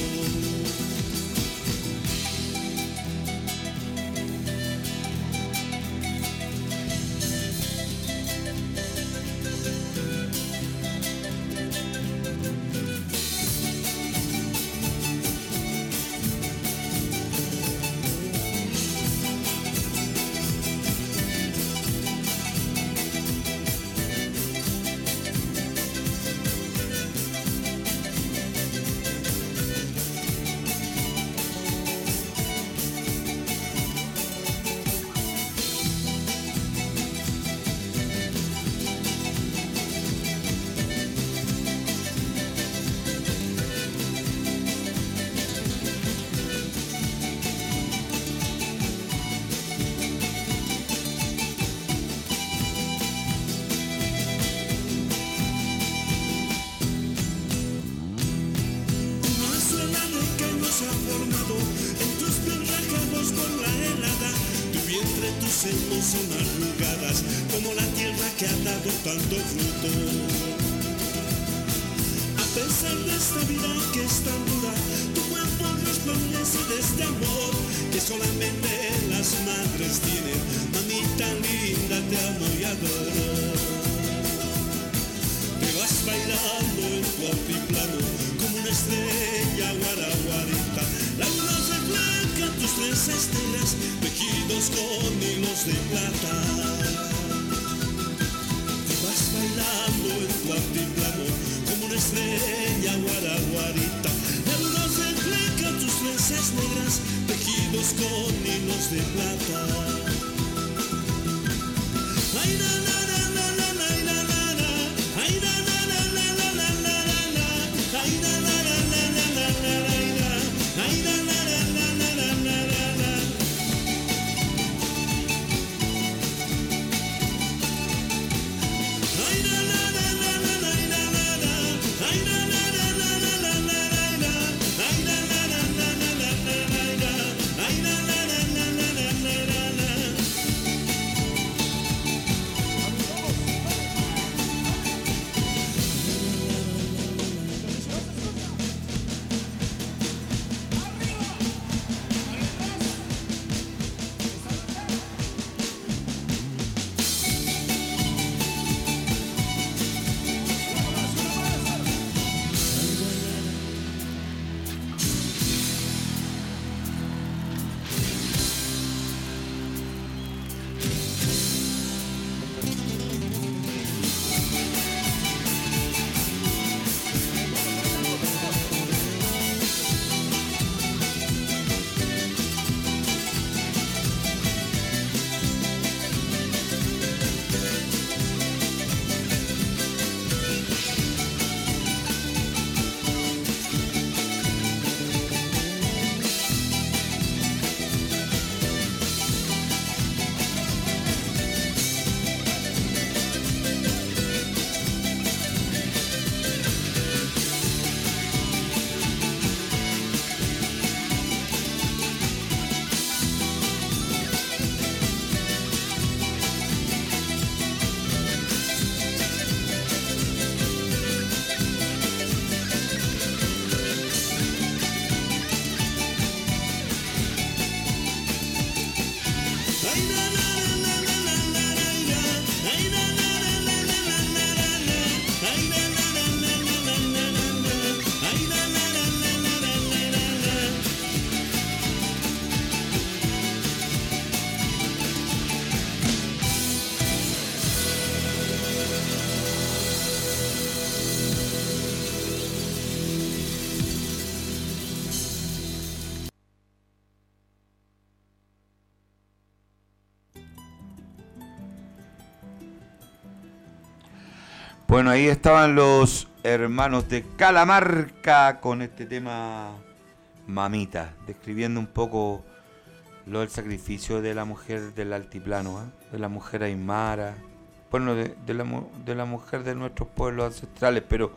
de tus senos son arrugadas como la tierra que ha dado tanto fruto. A pesar de esta vida que es tan dura, tu cuerpo resplandece de este amor que solamente las madres tienen. Mamita linda, te amo y adoro. Te vas bailando en tu altiplano como una estrella guaraguarita. La luna refleja tus trenzas negras tejidos con hilos de plata. Te vas bailando en tu altiplano como una estrella guaraguarita. La luna refleja tus trenzas negras tejidos con hilos de plata. Ay, na, na, na, na, na, na, na, na, na. Ay, na, na, na, na, na, na, na, na, na. Ay, na, na, na, na, na, na, na, na. Ay, na, na, na, na, na, na, na, na. Ay, na, na, na, na, na, na, na, na. Ay, na, na, na, na, na, na, na, na. Ay, na, na, na, na, na, na, na. Ay, na, na, na, na, na, na, na, na. Bueno, ahí estaban los hermanos de Calamarca con este tema Mamita, describiendo un poco lo del sacrificio de la mujer del altiplano, de la mujer aymara, bueno, de la mujer de nuestros pueblos ancestrales, pero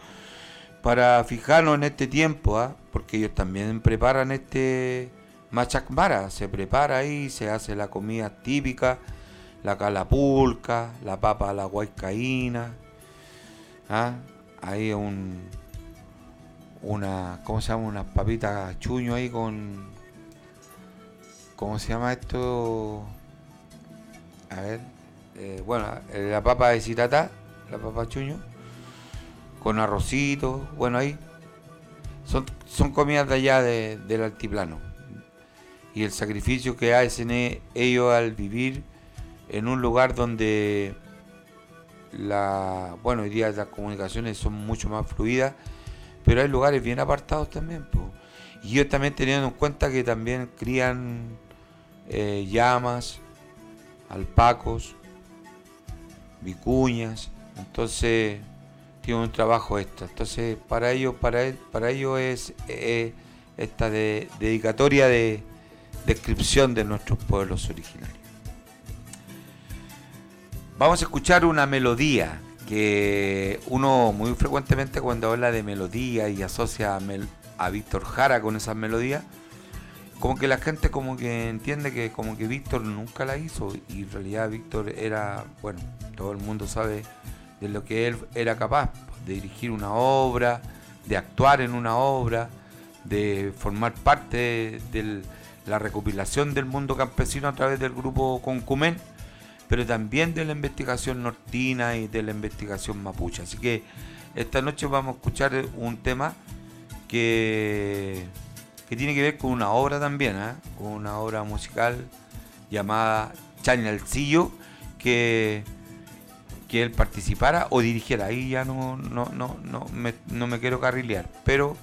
para fijarnos en este tiempo, porque ellos también preparan este machacmara, se prepara ahí, se hace la comida típica, la calapulca, la papa a la huaycaína, ahí una, ¿cómo se llama? Unas papitas chuño ahí con, ¿cómo se llama esto? A ver, bueno, la papa de citatá, la papa chuño, con arrocito, bueno, ahí son comidas de allá del altiplano. Y el sacrificio que hacen ellos al vivir en un lugar donde hoy día las comunicaciones son mucho más fluidas, pero hay lugares bien apartados también, po. Y ellos también teniendo en cuenta que también crían llamas, alpacos, vicuñas, entonces tienen un trabajo extra. Entonces para ellos es esta dedicatoria de descripción de nuestros pueblos originarios. Vamos a escuchar una melodía que uno muy frecuentemente cuando habla de melodía y asocia a Víctor Jara con esas melodías, como que la gente como que entiende que como que Víctor nunca la hizo, y en realidad Víctor era, bueno, todo el mundo sabe de lo que él era capaz, de dirigir una obra, de actuar en una obra, de formar parte de la recopilación del mundo campesino a través del grupo Concumén, pero también de la investigación nortina y de la investigación mapuche. Así que esta noche vamos a escuchar un tema que tiene que ver con una obra también, con una obra musical llamada Chañalcillo, que él participara o dirigiera. Ahí ya no me quiero carrilear, pero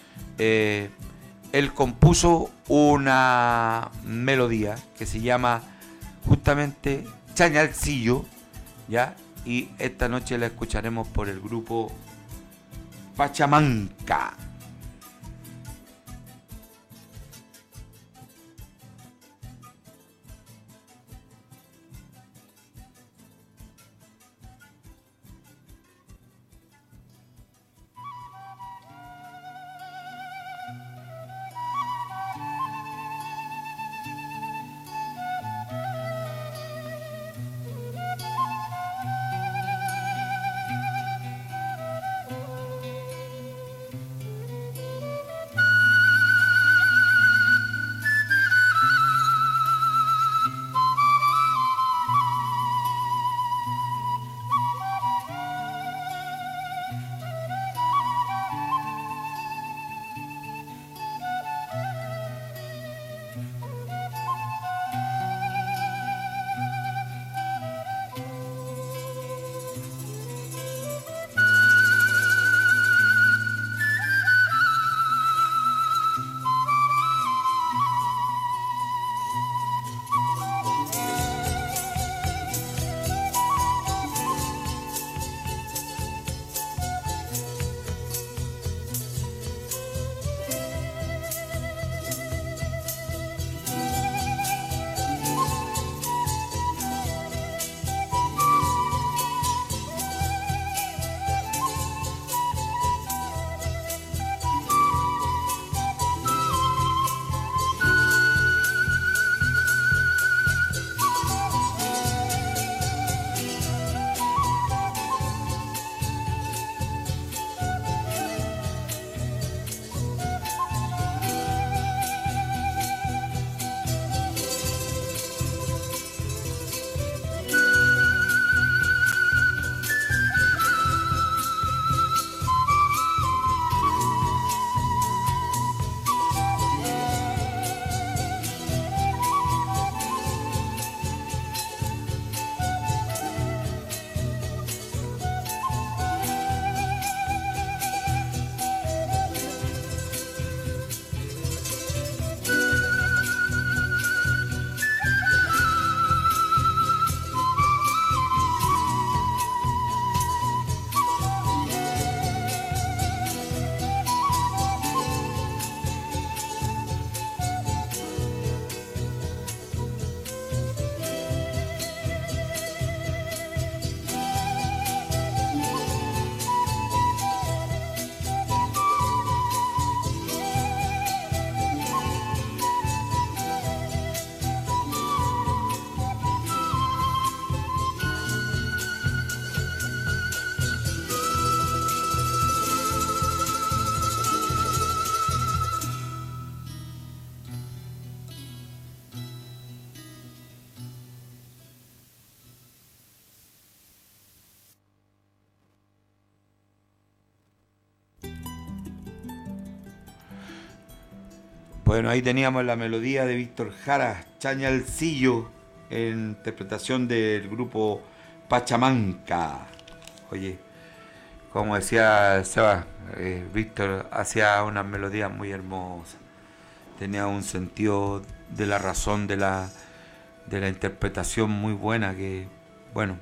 él compuso una melodía que se llama justamente Chañalcillo, ¿ya? Y esta noche la escucharemos por el grupo Pachamanca. Bueno, ahí teníamos la melodía de Víctor Jara, Chañalcillo, en interpretación del grupo Pachamanca. Oye, como decía Seba, Víctor hacía unas melodías muy hermosas. Tenía un sentido de la razón, de la interpretación muy buena, que, bueno,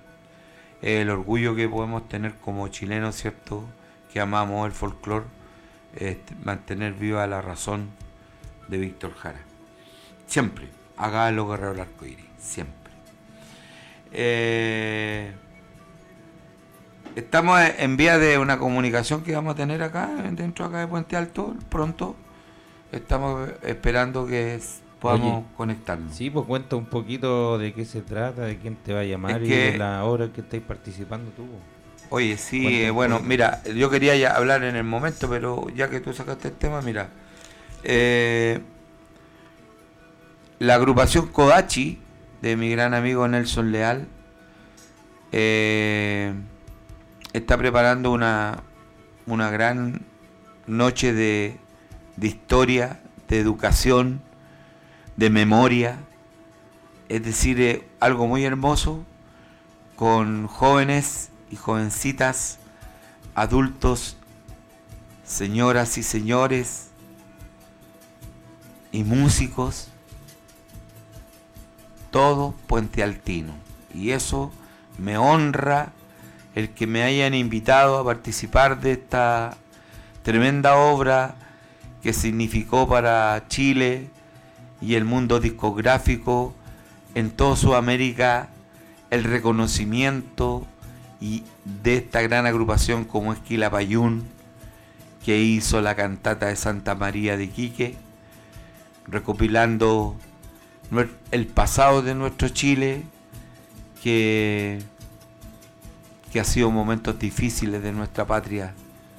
el orgullo que podemos tener como chilenos, ¿cierto? Que amamos el folclore, mantener viva la razón de Víctor Jara. Siempre, haga los guerreros del arcoíris, siempre. Estamos en vía de una comunicación que vamos a tener acá, dentro acá de Puente Alto, pronto, estamos esperando que podamos conectarnos. Sí, pues cuenta un poquito de qué se trata, de quién te va a llamar Es y que- de la obra en que estáis participando tú. Oye, sí, Cuenta un bueno, poquito. mira, yo quería ya hablar en el momento, pero ya que tú sacaste el tema, mira, la agrupación Kodachi de mi gran amigo Nelson Leal está preparando una gran noche de historia, de educación, de memoria, es decir, algo muy hermoso con jóvenes y jovencitas, adultos, señoras y señores y músicos, todo Puente Altino. Y eso me honra el que me hayan invitado a participar de esta tremenda obra que significó para Chile y el mundo discográfico en toda Sudamérica el reconocimiento y de esta gran agrupación como es Quilapayún, que hizo la cantata de Santa María de Iquique, recopilando el pasado de nuestro Chile, que ha sido momentos difíciles de nuestra patria,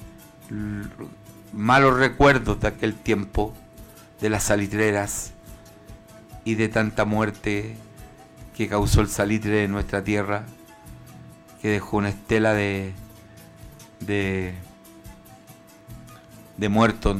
malos recuerdos de aquel tiempo, de las salitreras y de tanta muerte que causó el salitre de nuestra tierra, que dejó una estela de muertos,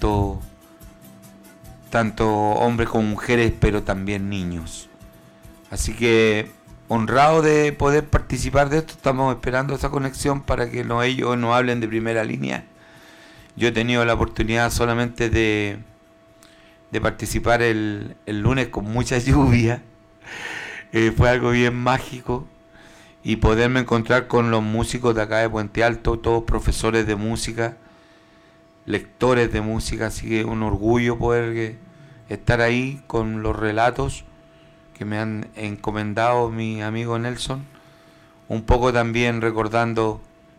tanto hombres como mujeres, pero también niños. Así que honrado de poder participar de esto, estamos esperando esa conexión para que ellos nos hablen de primera línea. Yo he tenido la oportunidad solamente de participar el lunes con mucha lluvia. Fue algo bien mágico, y poderme encontrar con los músicos de acá de Puente Alto, todos profesores de música, lectores de música, así que un orgullo poder estar ahí con los relatos que me han encomendado mi amigo Nelson, un poco también recordando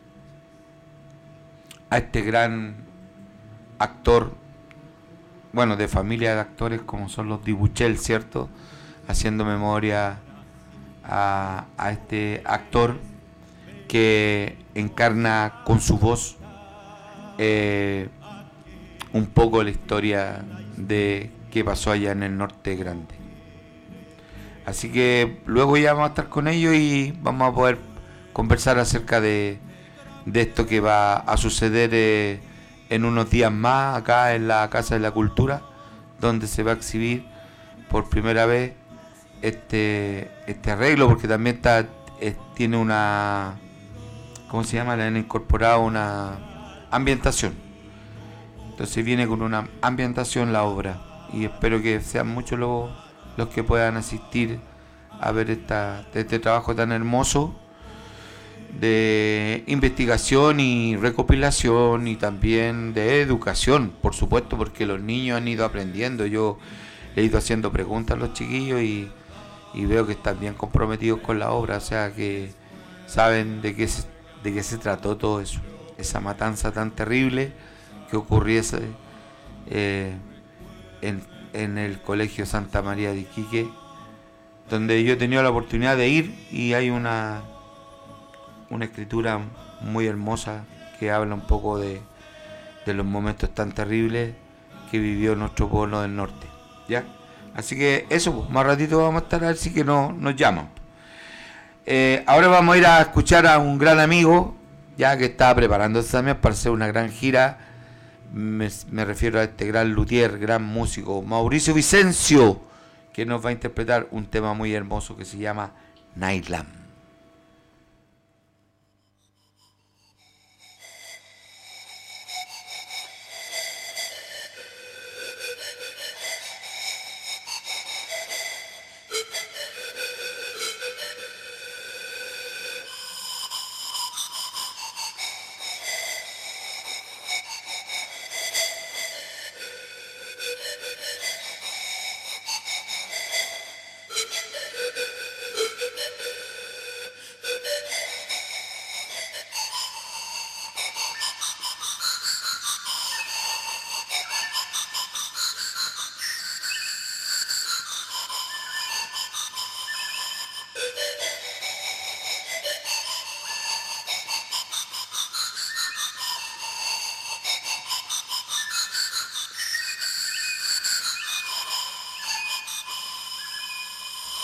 a este gran actor, bueno, de familia de actores como son los Dibuchel, ¿cierto? Haciendo memoria a este actor que encarna con su voz un poco la historia de qué pasó allá en el norte grande. Así que luego ya vamos a estar con ellos y vamos a poder conversar acerca de esto que va a suceder en unos días más acá en la Casa de la Cultura, donde se va a exhibir por primera vez este arreglo, porque también tiene una, ¿cómo se llama? Le han incorporado una ambientación. Entonces viene con una ambientación la obra, y espero que sean muchos los que puedan asistir a ver este trabajo tan hermoso de investigación y recopilación, y también de educación, por supuesto, porque los niños han ido aprendiendo. Yo le he ido haciendo preguntas a los chiquillos y veo que están bien comprometidos con la obra, o sea que saben de qué se trató todo eso, esa matanza tan terrible que ocurriese en el Colegio Santa María de Iquique, donde yo he tenido la oportunidad de ir, y hay una escritura muy hermosa que habla un poco de los momentos tan terribles que vivió nuestro pueblo del norte, ¿ya? Así que eso, pues, más ratito vamos a estar a ver si que nos llaman. Ahora vamos a ir a escuchar a un gran amigo, ya que está preparándose también para hacer una gran gira. Me refiero a este gran luthier, gran músico, Mauricio Vicencio, que nos va a interpretar un tema muy hermoso que se llama Nightland.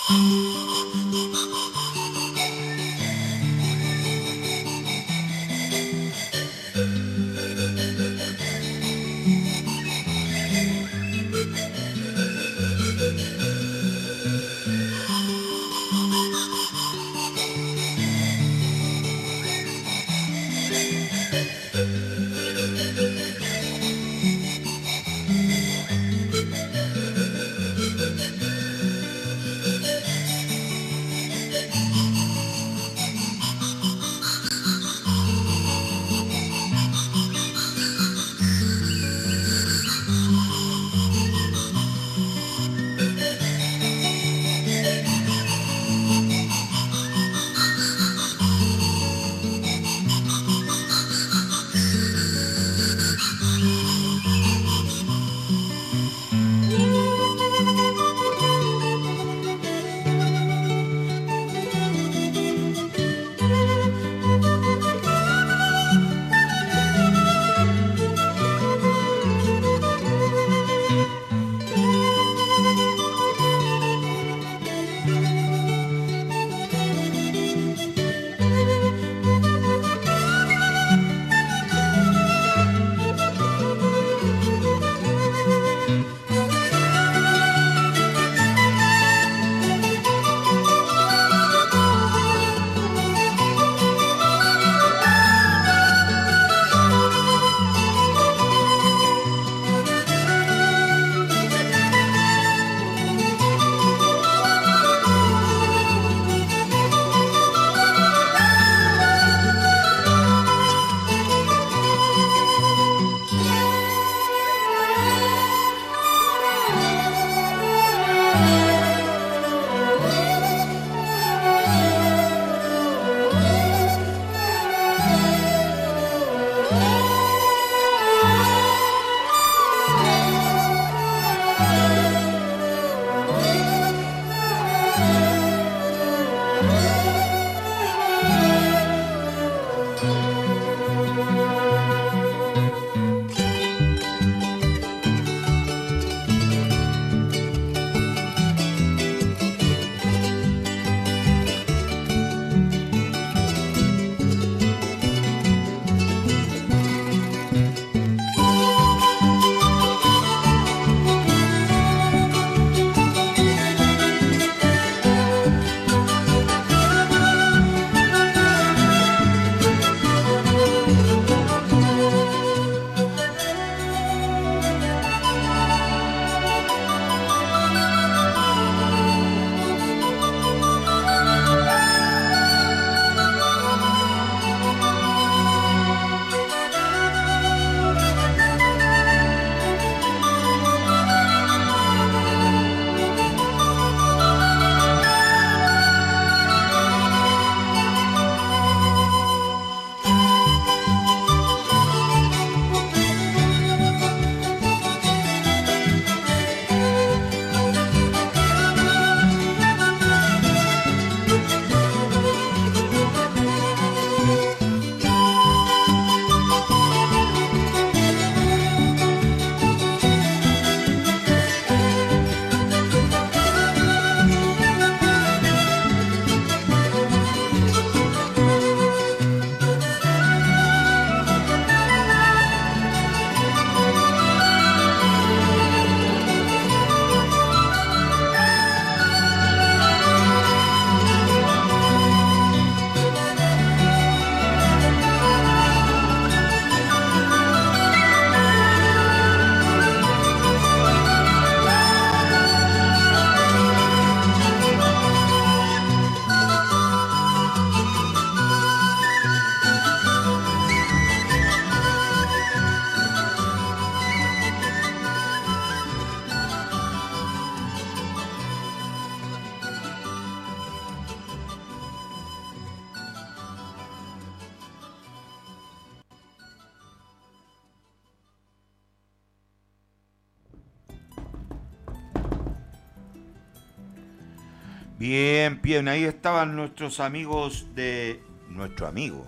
Bien, bien, ahí estaban nuestros amigos de... Nuestro amigo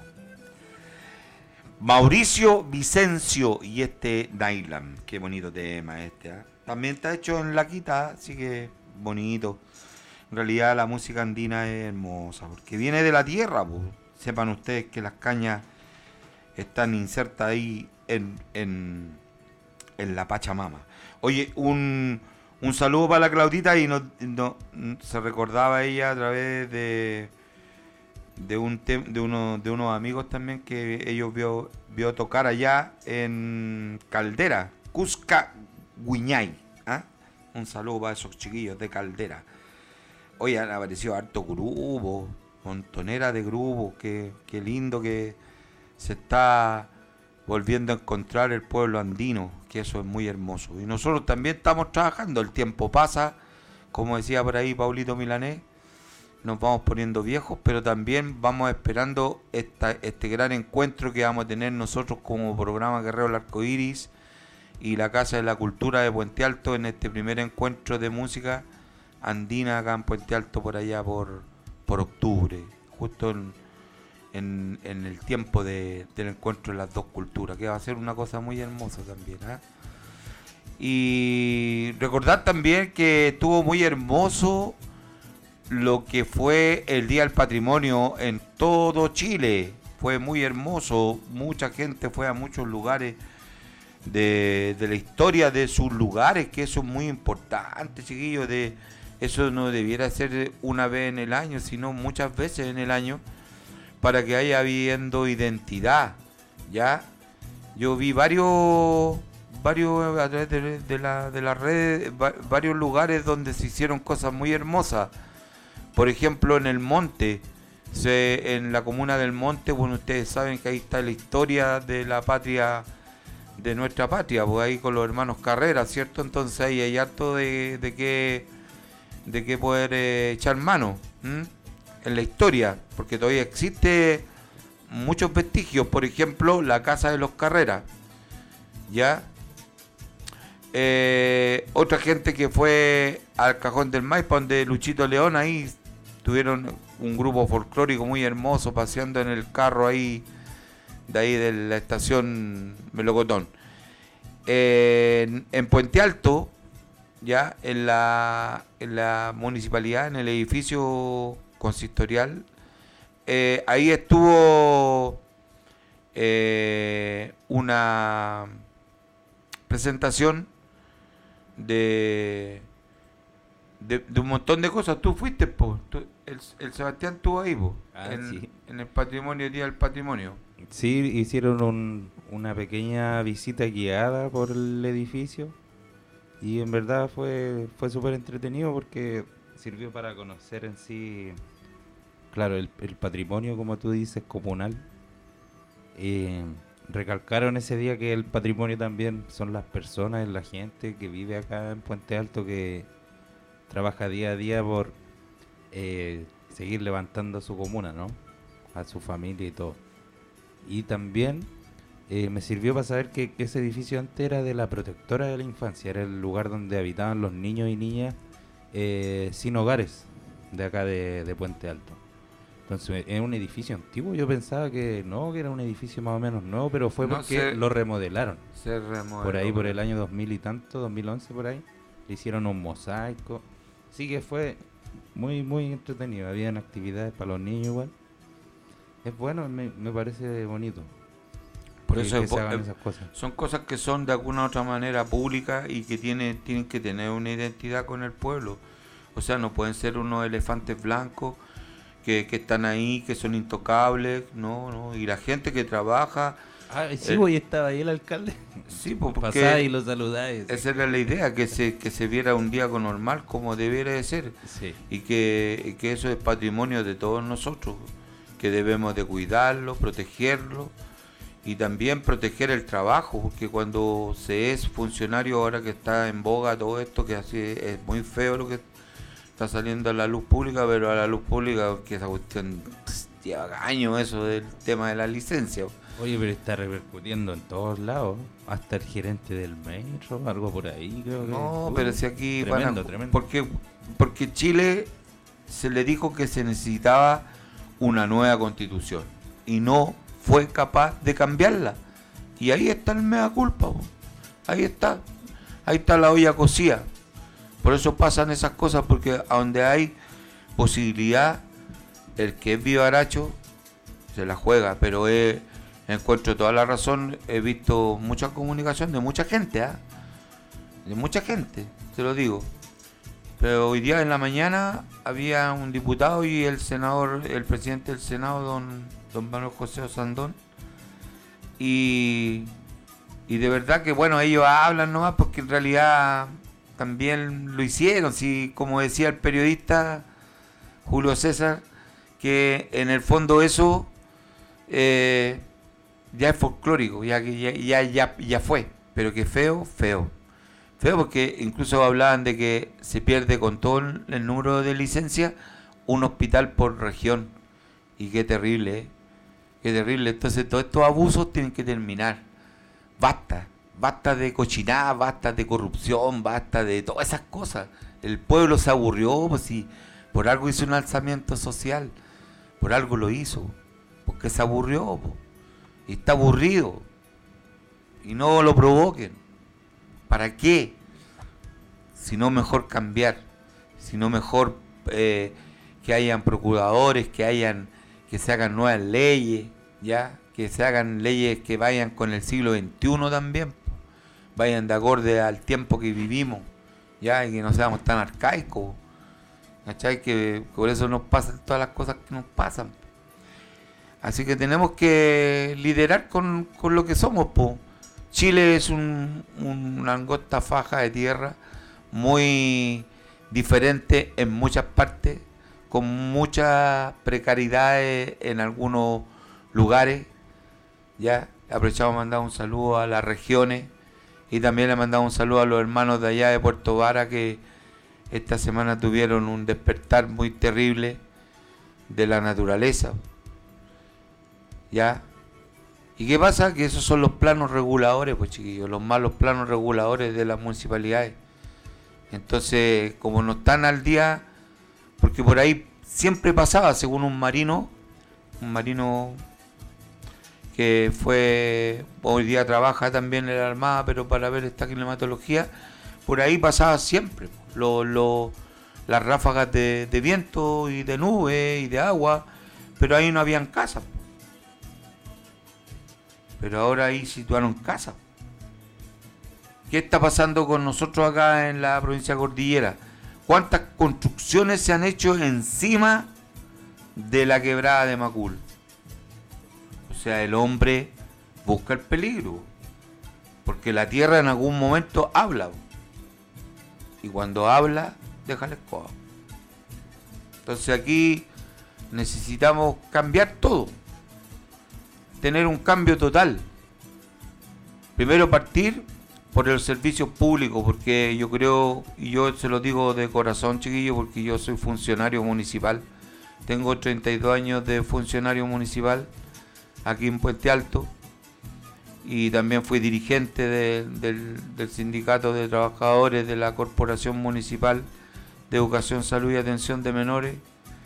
Mauricio Vicencio y este Dylan. Qué bonito tema este, ¿eh? También está hecho en la quita, así que bonito. En realidad la música andina es hermosa, porque viene de la tierra, pues. Sepan ustedes que las cañas están insertas ahí en la Pachamama. Oye, un saludo para la Claudita, y se recordaba ella a través de unos amigos también que ellos vio tocar allá en Caldera, Cusca Guiñay. ¿Ah? Un saludo para esos chiquillos de Caldera. Hoy han aparecido harto grupo, montonera de grupos, qué lindo que se está volviendo a encontrar el pueblo andino, que eso es muy hermoso. Y nosotros también estamos trabajando, el tiempo pasa, como decía por ahí Paulito Milanés, nos vamos poniendo viejos, pero también vamos esperando este gran encuentro que vamos a tener nosotros como programa Guerrero del Arcoiris y la Casa de la Cultura de Puente Alto en este primer encuentro de música andina acá en Puente Alto por allá por octubre, justo en el tiempo del encuentro de las dos culturas, que va a ser una cosa muy hermosa también, ¿eh? Y recordar también que estuvo muy hermoso lo que fue el Día del Patrimonio en todo Chile. Fue muy hermoso, mucha gente fue a muchos lugares de la historia de sus lugares, que eso es muy importante, chiquillos. Eso no debiera ser una vez en el año, sino muchas veces en el año, para que haya habiendo identidad, ¿ya? Yo vi varios a través de las redes, varios lugares donde se hicieron cosas muy hermosas. Por ejemplo, en el Monte, en la comuna del Monte, bueno, ustedes saben que ahí está la historia de la patria, de nuestra patria, pues ahí con los hermanos Carrera, ¿cierto? Entonces ahí hay harto de qué poder echar mano en la historia, porque todavía existe muchos vestigios. Por ejemplo, la casa de los Carrera, ¿ya? Otra gente que fue al Cajón del Maipo, donde Luchito León, ahí tuvieron un grupo folclórico muy hermoso paseando en el carro ahí de la estación Melocotón. En Puente Alto, ya en la municipalidad, en el edificio consistorial, ahí estuvo una presentación de un montón de cosas. Tú fuiste, po. El Sebastián estuvo ahí, po. Sí. En el patrimonio, Día del Patrimonio. Sí, hicieron una pequeña visita guiada por el edificio y en verdad fue súper entretenido porque sirvió para conocer en sí, claro, el patrimonio, como tú dices, comunal. Recalcaron ese día que el patrimonio también son las personas, la gente que vive acá en Puente Alto, que trabaja día a día por seguir levantando su comuna, ¿no? A su familia y todo. Y también me sirvió para saber que ese edificio antes era de la Protectora de la Infancia, era el lugar donde habitaban los niños y niñas sin hogares de acá de Puente Alto. Entonces, es un edificio antiguo. Yo pensaba que era un edificio más o menos nuevo, pero fue porque lo remodelaron. Se remodeló. Por ahí, por el año 2000 y tanto, 2011 por ahí, le hicieron un mosaico. Así que fue muy, muy entretenido. Habían actividades para los niños igual. Es bueno, me parece bonito. Por eso que se hagan esas cosas. Son cosas que son de alguna u otra manera públicas y que tienen que tener una identidad con el pueblo. O sea, no pueden ser unos elefantes blancos que están ahí, que son intocables, no. Y la gente que trabaja... Sí, hoy estaba ahí el alcalde. Sí, porque pasaba y lo saludáis. Esa era la idea, que se viera un día normal como debiera de ser. Sí. Y que eso es patrimonio de todos nosotros, que debemos de cuidarlo, protegerlo y también proteger el trabajo, porque cuando se es funcionario, ahora que está en boga todo esto, que así es muy feo lo que está saliendo a la luz pública, pero a la luz pública, que esa cuestión lleva años, eso del tema de la licencia. Oye, pero está repercutiendo en todos lados, hasta el gerente del metro, algo por ahí, creo que... No, pero si aquí tremendo. Porque Chile se le dijo que se necesitaba una nueva constitución y no fue capaz de cambiarla. Y ahí está el mea culpa, ahí está la olla cocida. Por eso pasan esas cosas, porque a donde hay posibilidad, el que es vivaracho se la juega, pero encuentro toda la razón. He visto mucha comunicación de mucha gente, de mucha gente, te lo digo. Pero hoy día en la mañana había un diputado y el senador, el presidente del Senado, don Manuel José Osandón, y de verdad que bueno, ellos hablan nomás porque en realidad también lo hicieron, sí, como decía el periodista Julio César, que en el fondo eso ya es folclórico, ya fue, pero que feo porque incluso hablaban de que se pierde con todo el número de licencias un hospital por región, y qué terrible, qué terrible. Entonces todos estos abusos tienen que terminar. Basta de cochinada, basta de corrupción, basta de todas esas cosas. El pueblo se aburrió, pues si por algo hizo un alzamiento social, por algo lo hizo, porque se aburrió, pues, y está aburrido, y no lo provoquen. ¿Para qué? Si no, mejor cambiar, si no, mejor que hayan procuradores, que se hagan nuevas leyes, ya, que se hagan leyes que vayan con el siglo XXI también, vayan de acorde al tiempo que vivimos, ya, y que no seamos tan arcaicos, ¿cachai? Que por eso nos pasan todas las cosas que nos pasan. Así que tenemos que liderar con lo que somos, po. Chile es una angosta faja de tierra muy diferente en muchas partes, con muchas precariedades en algunos lugares. Ya aprovechamos a mandar un saludo a las regiones y también le mandamos un saludo a los hermanos de allá de Puerto Vara, que esta semana tuvieron un despertar muy terrible de la naturaleza. ¿Ya? ¿Y qué pasa? Que esos son los planos reguladores, pues chiquillos, los malos planos reguladores de las municipalidades. Entonces, como no están al día, porque por ahí siempre pasaba, según un marino que fue, hoy día trabaja también en la Armada, pero para ver esta climatología, por ahí pasaba siempre las ráfagas de viento y de nube y de agua, pero ahí no habían casas. Pero ahora ahí situaron casas. ¿Qué está pasando con nosotros acá en la provincia de Cordillera? ¿Cuántas construcciones se han hecho encima de la quebrada de Macul? O sea, el hombre busca el peligro, porque la tierra en algún momento habla, y cuando habla, deja la escoba. Entonces aquí necesitamos cambiar todo, tener un cambio total. Primero partir por el servicio público, porque yo creo, y yo se lo digo de corazón, chiquillo, porque yo soy funcionario municipal, tengo 32 años de funcionario municipal aquí en Puente Alto, y también fui dirigente del sindicato de trabajadores de la Corporación Municipal de Educación, Salud y Atención de Menores,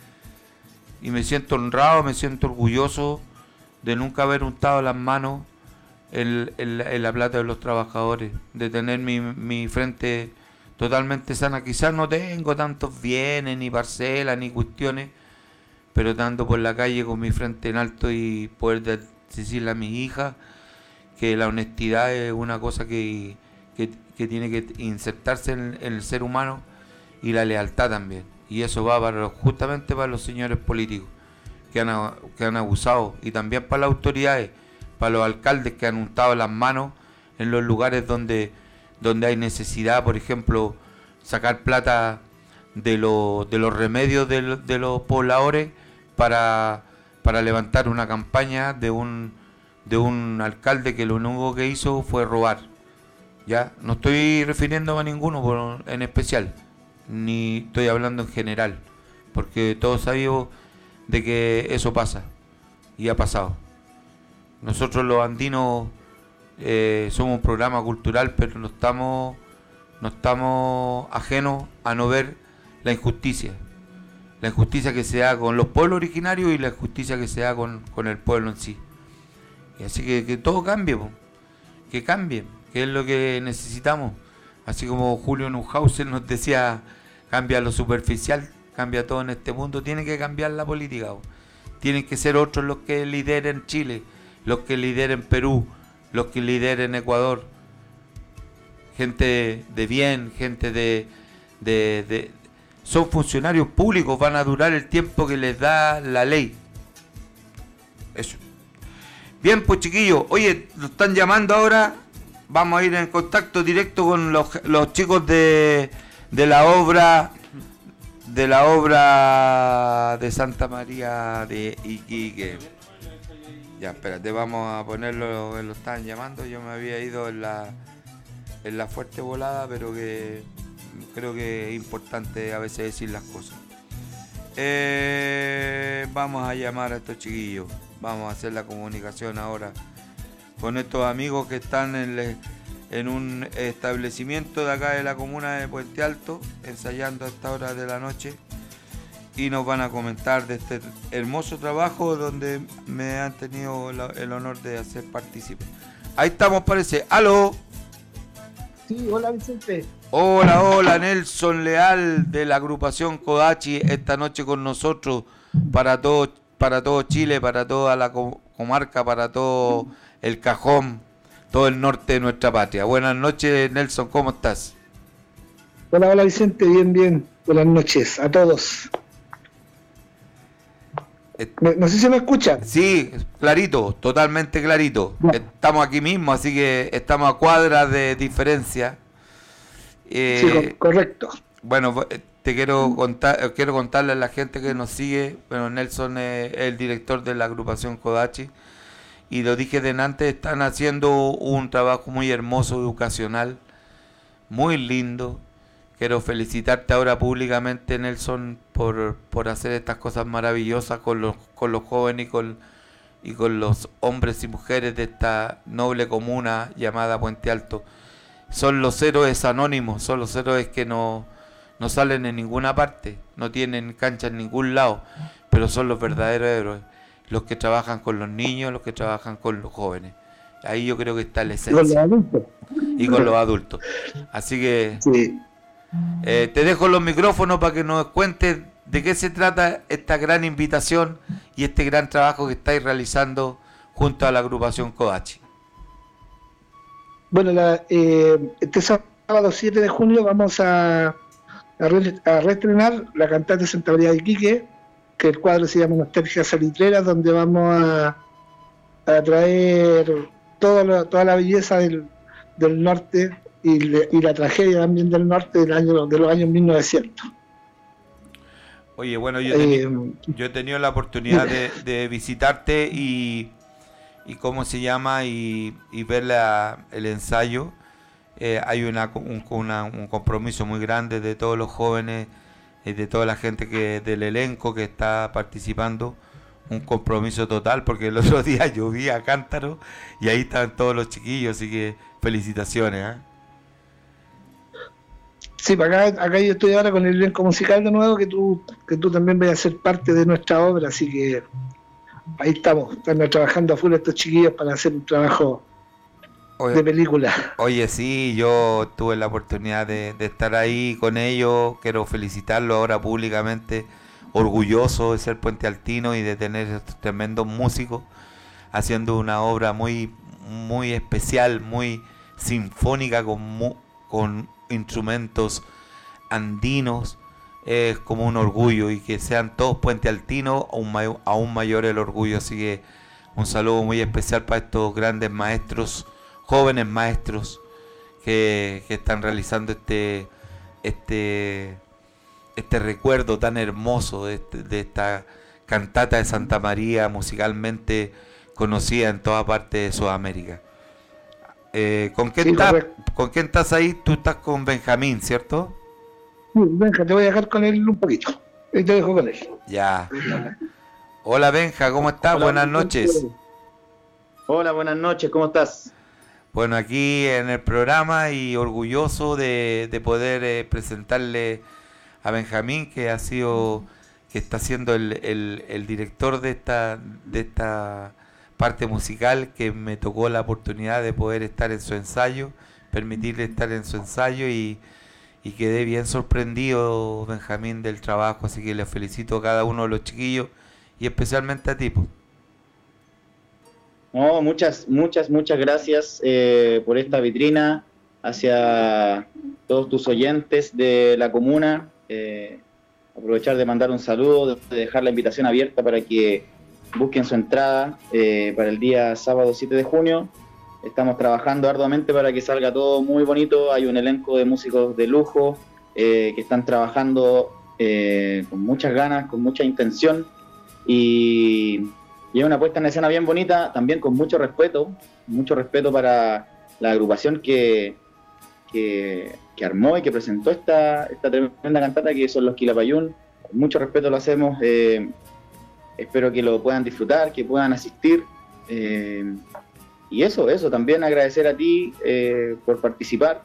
y me siento honrado, me siento orgulloso de nunca haber untado las manos en la plata de los trabajadores, de tener mi frente totalmente sana. Quizás no tengo tantos bienes, ni parcelas, ni cuestiones, pero ando por la calle con mi frente en alto y poder decirle a mis hijas que la honestidad es una cosa que tiene que insertarse en el ser humano, y la lealtad también. Y eso va justamente para los señores políticos que han abusado, y también para las autoridades, para los alcaldes que han untado las manos en los lugares donde hay necesidad. Por ejemplo, sacar plata de los remedios de los pobladores para levantar una campaña de un alcalde que lo único que hizo fue robar. Ya no estoy refiriéndome a ninguno en especial, ni estoy hablando en general, porque todos sabemos de que eso pasa y ha pasado. Nosotros los andinos somos un programa cultural, pero no estamos ajenos a no ver la injusticia que se da con los pueblos originarios y la injusticia que se da con el pueblo en sí. Y así que todo cambie, que cambie, que es lo que necesitamos. Así como Julio Neuhausen nos decía, cambia lo superficial, cambia todo en este mundo, tiene que cambiar la política. Tienen que ser otros los que lideren Chile, los que lideren Perú, los que lideren Ecuador. Gente de bien, gente son funcionarios públicos, van a durar el tiempo que les da la ley. Eso. Bien, pues chiquillos, oye, lo están llamando ahora. Vamos a ir en contacto directo con los chicos de la obra de Santa María de Iquique. Ya, espérate, vamos a ponerlo, lo están llamando. Yo me había ido en la fuerte volada, pero que creo que es importante a veces decir las cosas. Vamos a llamar a estos chiquillos. Vamos a hacer la comunicación ahora con estos amigos que están en un establecimiento de acá de la comuna de Puente Alto, ensayando a esta hora de la noche, y nos van a comentar de este hermoso trabajo donde me han tenido el honor de hacer partícipe. Ahí estamos, parece. ¡Aló! Sí, hola Vicente. Hola, Nelson Leal de la agrupación Kodachi, esta noche con nosotros para todo Chile, para toda la comarca, para todo el Cajón, todo el norte de nuestra patria. Buenas noches, Nelson, ¿cómo estás? Hola Vicente, bien. Buenas noches a todos. No sé si me escuchan. Sí, clarito, totalmente clarito. Ya. Estamos aquí mismo, así que estamos a cuadras de diferencia. Sí, correcto. Bueno, te quiero contarle a la gente que nos sigue. Bueno, Nelson es el director de la agrupación Kodachi, y lo dije delante, están haciendo un trabajo muy hermoso, educacional, muy lindo. Quiero felicitarte ahora públicamente, Nelson, por hacer estas cosas maravillosas con los jóvenes y con los hombres y mujeres de esta noble comuna llamada Puente Alto. Son los héroes anónimos, son los héroes que no salen en ninguna parte, no tienen cancha en ningún lado, pero son los verdaderos héroes, los que trabajan con los niños, los que trabajan con los jóvenes. Ahí yo creo que está la esencia. Y con los adultos. Así que sí. Te dejo los micrófonos para que nos cuentes de qué se trata esta gran invitación y este gran trabajo que estáis realizando junto a la agrupación Kodachi. Bueno, este sábado 7 de junio vamos a reestrenar La cantante de Santa María de Iquique, que el cuadro se llama Nostalgia Salitrera, donde vamos a traer toda la belleza del norte y la tragedia también del norte de los años 1900. Oye, bueno, yo he tenido la oportunidad de visitarte y cómo se llama y ver el ensayo. Hay un compromiso muy grande de todos los jóvenes, de toda la gente del elenco que está participando, un compromiso total, porque el otro día llovía a cántaro y ahí estaban todos los chiquillos, así que felicitaciones. Sí, acá yo estoy ahora con el elenco musical de nuevo, que tú también vas a ser parte de nuestra obra, así que ahí estamos trabajando a full estos chiquillos para hacer un trabajo de película. Oye, sí, yo tuve la oportunidad de estar ahí con ellos, quiero felicitarlo ahora públicamente, orgulloso de ser puentealtino y de tener estos tremendos músicos haciendo una obra muy, muy especial, muy sinfónica, con instrumentos andinos. Es como un orgullo, y que sean todos puentealtinos, aún mayor el orgullo. Así que un saludo muy especial para estos grandes maestros, jóvenes maestros que están realizando este recuerdo tan hermoso de esta cantata de Santa María, musicalmente conocida en toda parte de Sudamérica. ¿Con quién estás ahí? Tú estás con Benjamín, ¿cierto? Sí, Benja, te voy a dejar con él un poquito. Ahí te dejo con él. Ya. Hola Benja, ¿cómo estás? Hola, buenas noches. Hola, buenas noches, ¿cómo estás? Bueno, aquí en el programa y orgulloso de poder presentarle a Benjamín, que está siendo el director de esta parte musical, que me tocó la oportunidad de poder estar en su ensayo, permitirle estar en su ensayo y y quedé bien sorprendido, Benjamín, del trabajo, así que les felicito a cada uno de los chiquillos y especialmente a ti. No, muchas gracias por esta vitrina hacia todos tus oyentes de la comuna. Aprovechar de mandar un saludo, de dejar la invitación abierta para que busquen su entrada para el día sábado 7 de junio. Estamos trabajando arduamente para que salga todo muy bonito. Hay un elenco de músicos de lujo que están trabajando con muchas ganas, con mucha intención, y es una puesta en escena bien bonita, también con mucho respeto para la agrupación que armó y que presentó esta tremenda cantata, que son los Quilapayún. Con mucho respeto lo hacemos. Espero que lo puedan disfrutar, que puedan asistir. Y eso, también agradecer a ti por participar,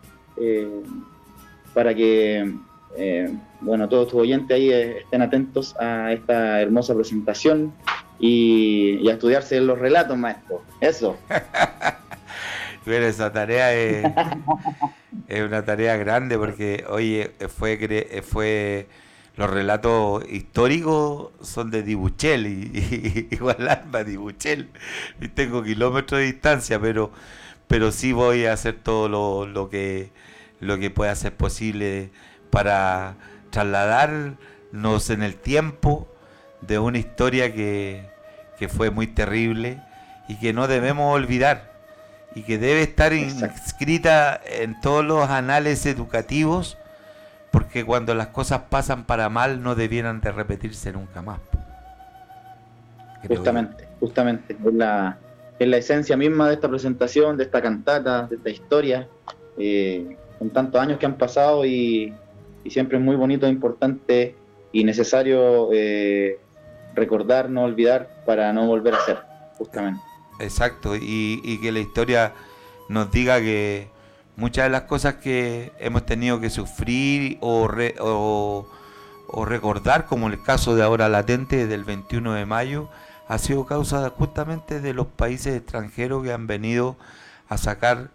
para que todos tus oyentes ahí estén atentos a esta hermosa presentación y a estudiarse los relatos, maestro. Eso. Pero esa tarea es una tarea grande, porque, oye, fue los relatos históricos son de Dibuchel, y igual alma Dibuchel, y tengo kilómetros de distancia, pero sí voy a hacer todo lo que pueda ser posible para trasladarnos en el tiempo de una historia que fue muy terrible y que no debemos olvidar, y que debe estar inscrita en todos los anales educativos, porque cuando las cosas pasan para mal no debieran de repetirse nunca más. Justamente, es la esencia misma de esta presentación, de esta cantata, de esta historia, con tantos años que han pasado, y siempre es muy bonito, importante y necesario recordar, no olvidar, para no volver a ser, justamente. Exacto, y que la historia nos diga que muchas de las cosas que hemos tenido que sufrir o recordar, como el caso de ahora latente del 21 de mayo, ha sido causa justamente de los países extranjeros que han venido a sacarnos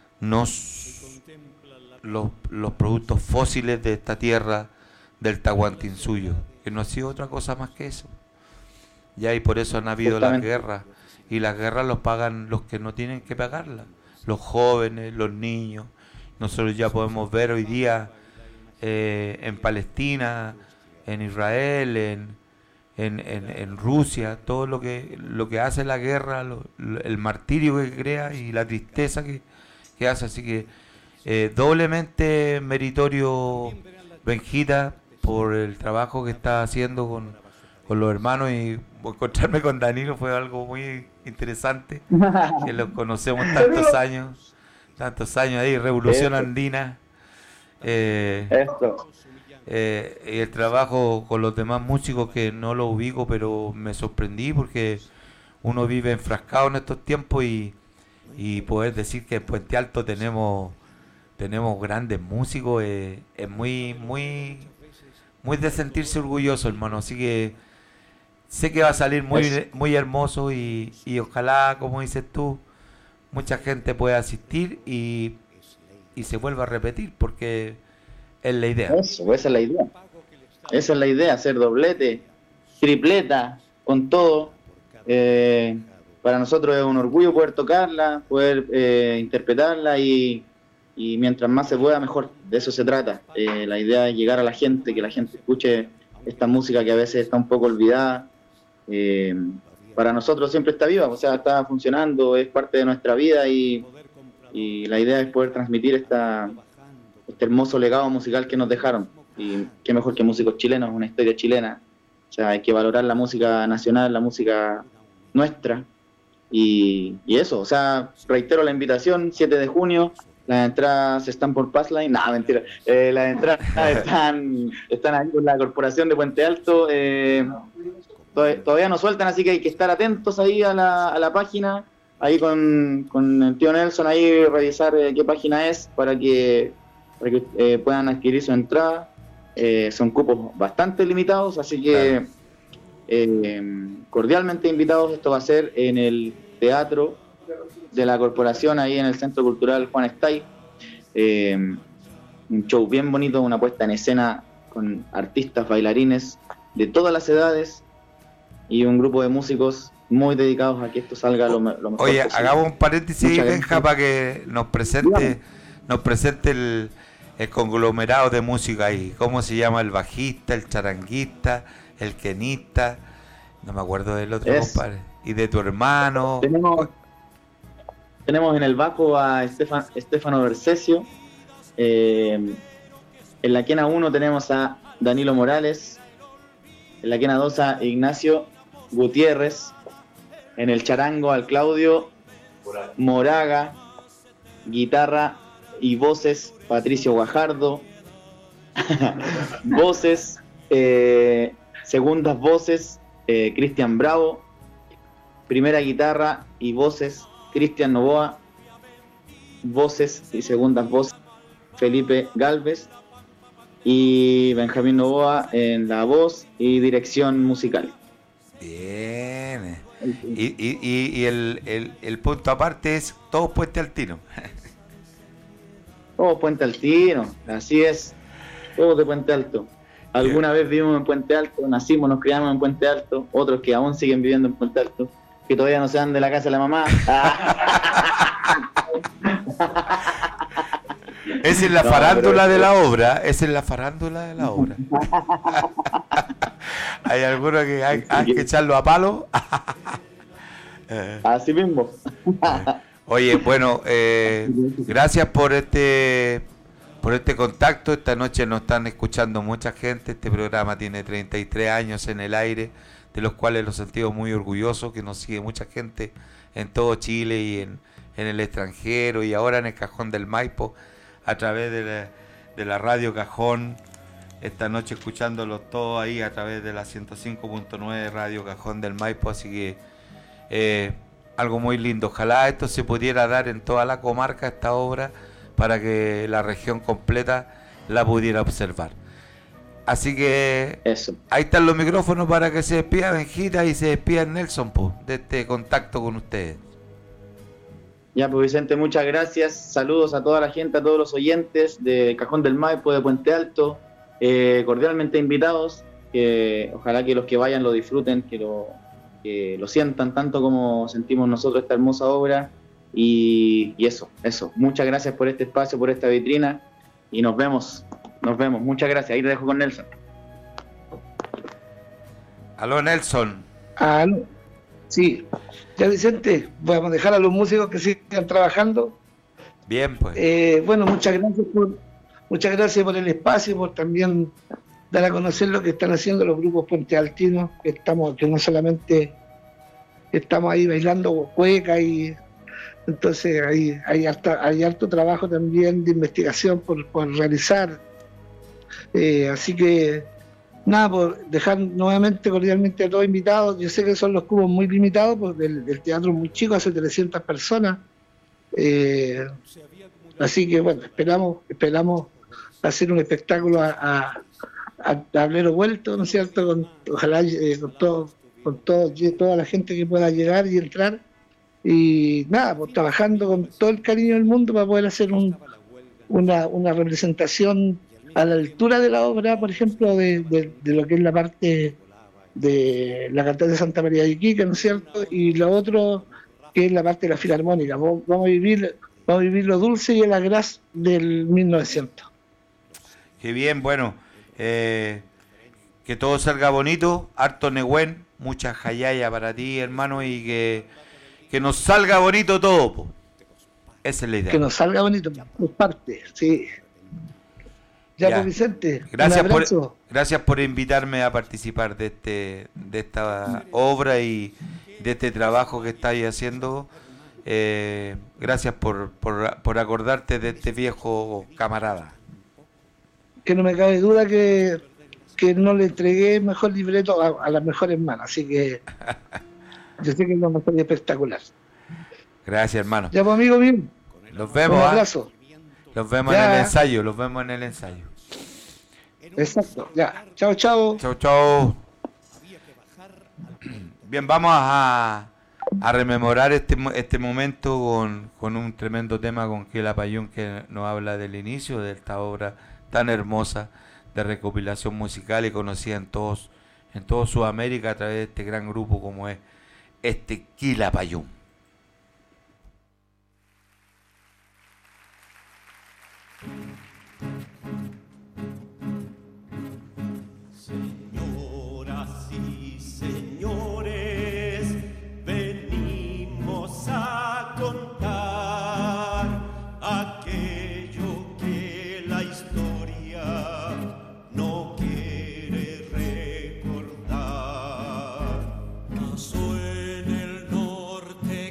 los productos fósiles de esta tierra, del Tahuantinsuyo, que no ha sido otra cosa más que eso. Ya, y por eso han habido las guerras, y las guerras los pagan los que no tienen que pagarlas, los jóvenes, los niños. Nosotros ya podemos ver hoy día en Palestina, en Israel, en Rusia, todo lo que hace la guerra, el martirio que crea y la tristeza que hace. Así que doblemente meritorio, Benjita, por el trabajo que está haciendo con los hermanos, y encontrarme con Danilo fue algo muy interesante, que los conocemos tantos años ahí, Revolución Andina, y el trabajo con los demás músicos que no lo ubico, pero me sorprendí, porque uno vive enfrascado en estos tiempos, y poder decir que en Puente Alto tenemos grandes músicos, es muy de sentirse orgulloso, hermano. Así que sé que va a salir muy hermoso, y ojalá, como dices tú, mucha gente pueda asistir y se vuelva a repetir, porque es la idea. Esa es la idea, hacer doblete, tripleta, con todo. Para nosotros es un orgullo poder tocarla, poder interpretarla, y mientras más se pueda, mejor. De eso se trata. La idea es llegar a la gente, que la gente escuche esta música que a veces está un poco olvidada. Para nosotros siempre está viva, o sea, está funcionando, es parte de nuestra vida, y la idea es poder transmitir este hermoso legado musical que nos dejaron. Y qué mejor que músicos chilenos, una historia chilena. O sea, hay que valorar la música nacional, la música nuestra, y eso. O sea, reitero la invitación, 7 de junio, las entradas están por Passline. No, mentira, las entradas están ahí con la Corporación de Puente Alto. Todavía no sueltan, así que hay que estar atentos ahí a la página, ahí con el tío Nelson, ahí revisar qué página es, para que puedan adquirir su entrada. Son cupos bastante limitados, así que cordialmente invitados. Esto va a ser en el Teatro de la Corporación, ahí en el Centro Cultural Juan Estay. un show bien bonito, una puesta en escena con artistas, bailarines de todas las edades y un grupo de músicos muy dedicados a que esto salga lo mejor Oye, posible. hagamos un paréntesis, Muchas Benja, gracias. para que nos presente el conglomerado de música ahí. ¿Cómo se llama? El bajista, el charanguista, el quenista, no me acuerdo del otro compadre. Y de tu hermano. Tenemos en el bajo a Estefano Bercesio. En la quena 1 tenemos a Danilo Morales. En la quena 2 a Ignacio Gutiérrez. En el charango al Claudio Moraga. Guitarra y voces Patricio Guajardo. Voces, segundas voces Cristian Bravo. Primera guitarra y voces Cristian Novoa. Voces y segundas voces Felipe Galvez. Y Benjamín Novoa en la voz y dirección musical. Bien. Y el punto aparte es todo Puente Altino. Todo Puente Altino, así es. Todos de Puente Alto. Alguna vez vivimos en Puente Alto, nacimos, nos criamos en Puente Alto. Otros que aún siguen viviendo en Puente Alto, que todavía no se van de la casa de la mamá. Esa es la farándula de la obra. Esa es la farándula de la obra. Hay algunos que hay que echarlo a palo. Así mismo. Oye, bueno, gracias por este contacto. Esta noche nos están escuchando mucha gente. Este programa tiene 33 años en el aire, de los cuales los sentimos muy orgullosos, que nos sigue mucha gente en todo Chile y en el extranjero, y ahora en el Cajón del Maipo, a través de la Radio Cajón. Esta noche escuchándolos todos ahí a través de la 105.9 Radio Cajón del Maipo, así que algo muy lindo. Ojalá esto se pudiera dar en toda la comarca, esta obra, para que la región completa la pudiera observar. Así que ahí están los micrófonos para que se despida Benjita y se despida Nelson de este contacto con ustedes. Ya, pues Vicente, muchas gracias. Saludos a toda la gente, a todos los oyentes de Cajón del Maipo, de Puente Alto. Cordialmente invitados. Ojalá que los que vayan lo disfruten, que lo sientan tanto como sentimos nosotros esta hermosa obra. Y eso. Muchas gracias por este espacio, por esta vitrina. Y nos vemos. Muchas gracias. Ahí te dejo con Nelson. Aló, Nelson. Aló. Sí. Ya, Vicente, vamos a dejar a los músicos que sigan trabajando. Bien, pues. Bueno, muchas gracias por el espacio, por también dar a conocer lo que están haciendo los grupos puentealtinos, que no solamente estamos ahí bailando cueca, y entonces hay harto trabajo también de investigación por realizar. Así que nada, por dejar nuevamente cordialmente a todos invitados. Yo sé que son los cubos muy limitados, porque el teatro es muy chico, hace 300 personas. Así que bueno, esperamos hacer un espectáculo a tablero vuelto, ¿no es cierto? Ojalá con toda la gente que pueda llegar y entrar. Y nada, pues trabajando con todo el cariño del mundo para poder hacer una representación a la altura de la obra, por ejemplo, de lo que es la parte de la cantata de Santa María de Iquique, ¿no es cierto? Y lo otro, que es la parte de la filarmónica. Vamos a vivir lo dulce y el agraz del 1900. Qué bien, bueno, que todo salga bonito, harto Nehuen, mucha jayaya para ti, hermano, y que nos salga bonito todo, po. Esa es la idea. Que nos salga bonito, por parte, sí. Ya, pues, Vicente, gracias por invitarme a participar de esta obra y de este trabajo que estáis haciendo. Gracias por acordarte de este viejo camarada. Que no me cabe duda que no le entregué el mejor libreto a las mejores manos, así que yo sé que es lo mejor y espectacular. Gracias, hermano. Ya, pues, amigo mío. Los vemos. Un abrazo. Los vemos en el ensayo. Exacto, ya. Chao. Chao. Bien, vamos a a rememorar este momento con un tremendo tema con Quilapayún, que nos habla del inicio de esta obra tan hermosa de recopilación musical y conocida en todo Sudamérica a través de este gran grupo como es este Quilapayún. Señoras y señores, venimos a contar aquello que la historia no quiere recordar. Pasó en el norte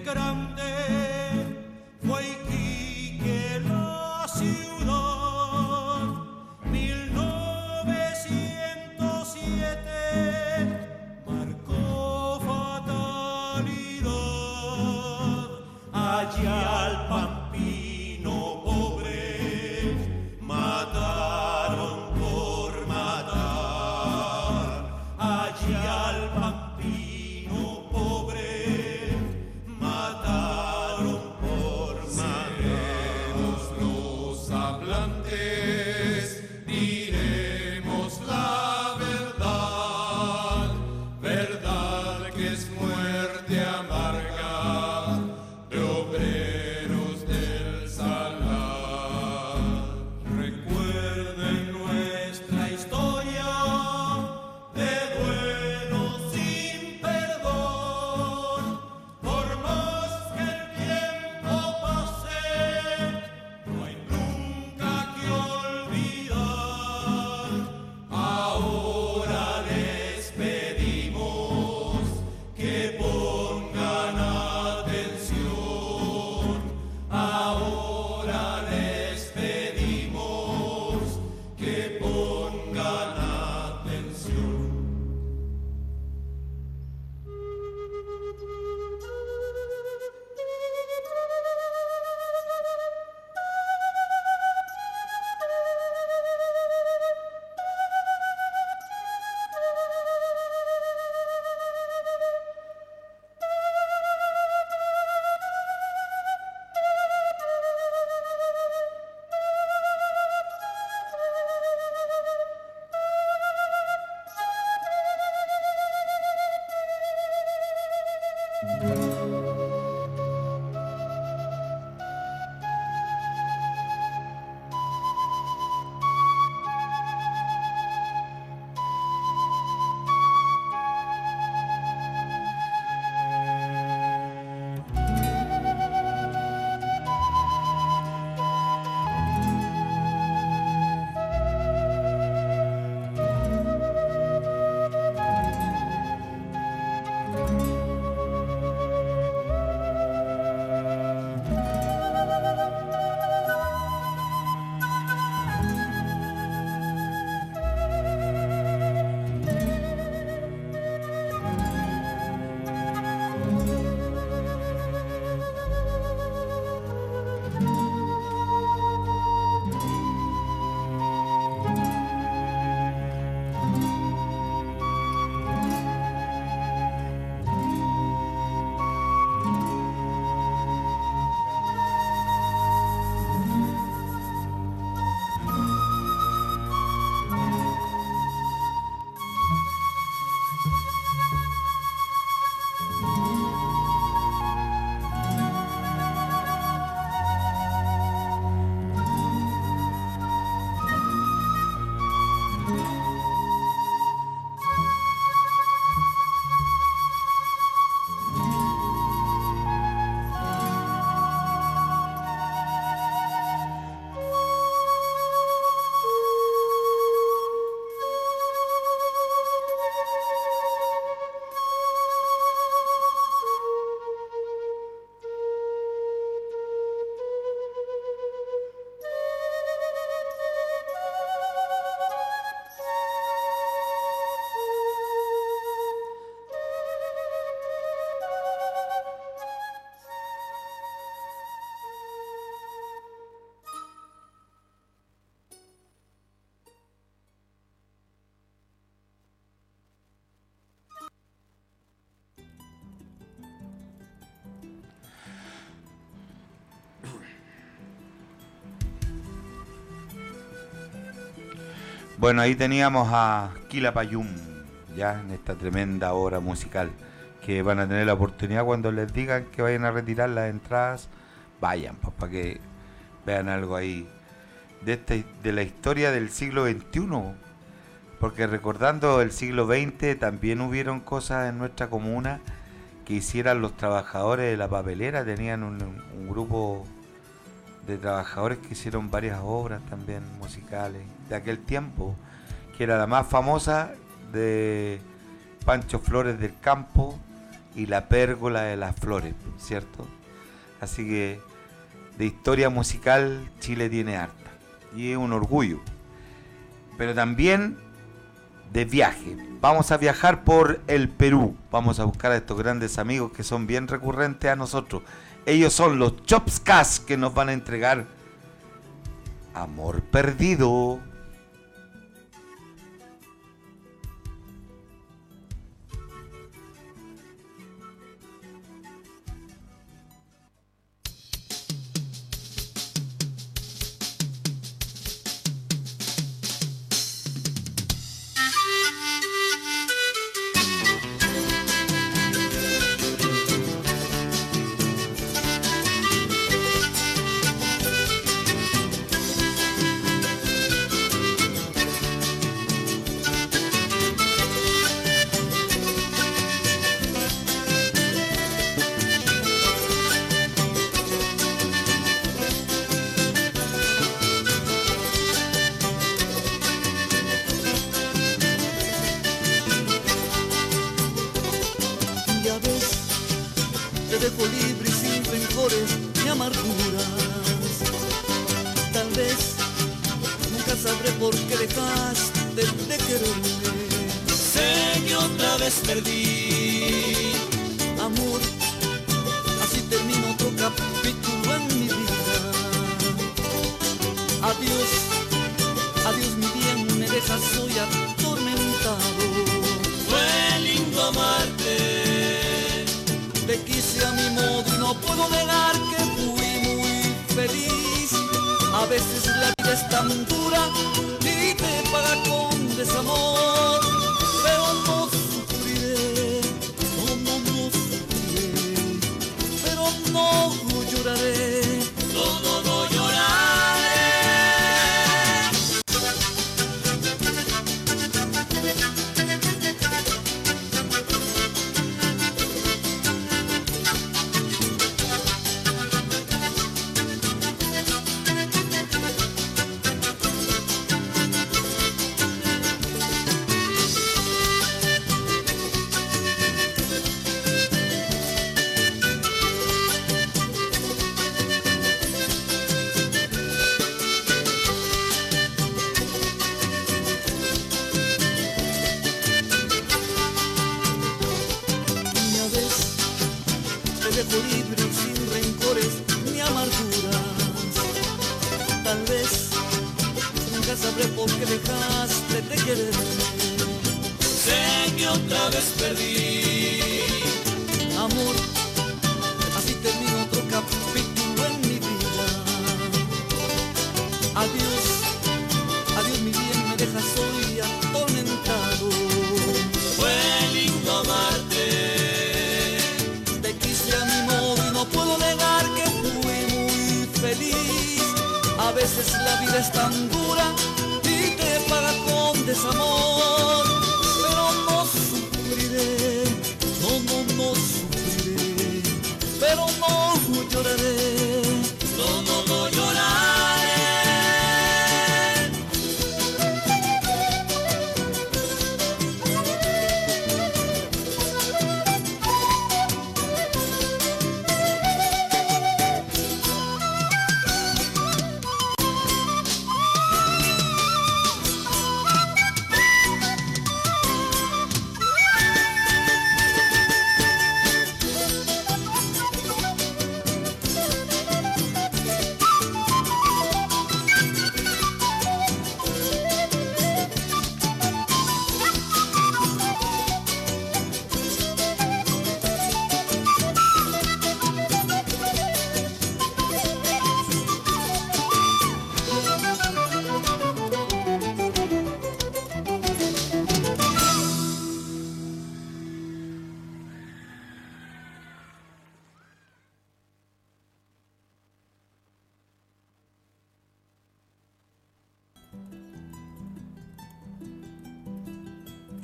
Bueno, ahí teníamos a Quilapayún, ya en esta tremenda obra musical, que van a tener la oportunidad cuando les digan que vayan a retirar las entradas, vayan, pues, para que vean algo ahí de la historia del siglo XXI, porque recordando el siglo XX también hubieron cosas en nuestra comuna que hicieran los trabajadores de la papelera. Tenían un grupo de trabajadores que hicieron varias obras también musicales de aquel tiempo, que era la más famosa de Pancho Flores del Campo y La Pérgola de las Flores, ¿cierto? Así que de historia musical Chile tiene harta y es un orgullo, pero también de viaje. Vamos a viajar por el Perú, vamos a buscar a estos grandes amigos que son bien recurrentes a nosotros. Ellos son los Chopscas, que nos van a entregar Amor Perdido.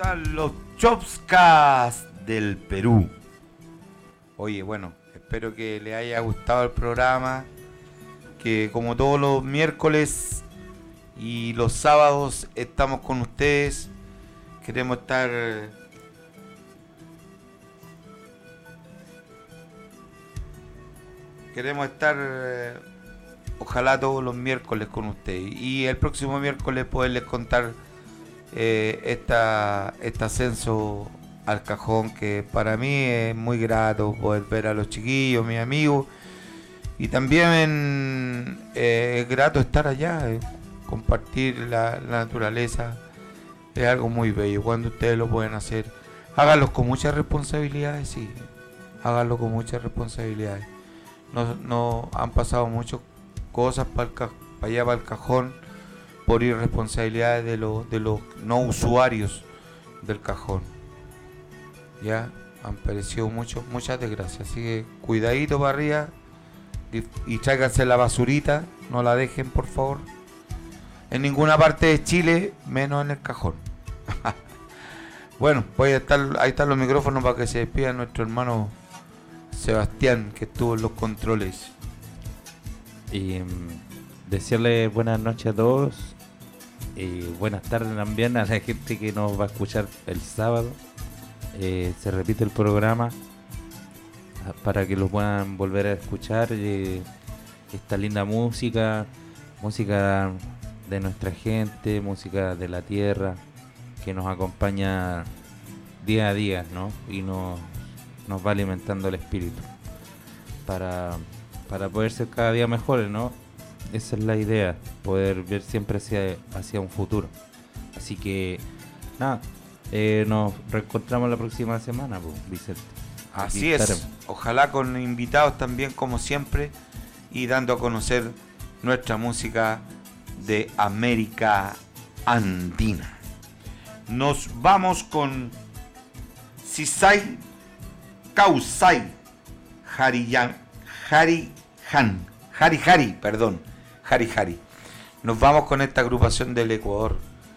están los Chopscas del Perú? Oye, bueno, espero que les haya gustado el programa, que como todos los miércoles y los sábados estamos con ustedes. Queremos estar ojalá todos los miércoles con ustedes, y el próximo miércoles poderles contar este ascenso al cajón, que para mí es muy grato poder ver a los chiquillos, mis amigos, y también es grato estar allá, compartir la naturaleza. Es algo muy bello. Cuando ustedes lo pueden hacer, háganlo con muchas responsabilidades, sí, háganlo con muchas responsabilidades. No han pasado muchas cosas para allá, para el cajón, por irresponsabilidades de los no usuarios del cajón. Ya han perecido muchas desgracias, así que cuidadito para arriba y tráiganse la basurita, no la dejen por favor en ninguna parte de Chile, menos en el cajón. Bueno, ahí están los micrófonos para que se despida nuestro hermano Sebastián, que estuvo en los controles. Y decirle buenas noches a todos y buenas tardes también a la gente que nos va a escuchar el sábado. Se repite el programa para que lo puedan volver a escuchar. Esta linda música de nuestra gente, música de la tierra, que nos acompaña día a día, ¿no? Y nos va alimentando el espíritu para poder ser cada día mejores, ¿no? Esa es la idea, poder ver siempre hacia un futuro. Así que nada, nos reencontramos la próxima semana, pues, Vicente. Así es, ojalá con invitados también, como siempre, y dando a conocer nuestra música de América Andina. Nos vamos con Sisai Kausai Hari. Nos vamos con esta agrupación del Ecuador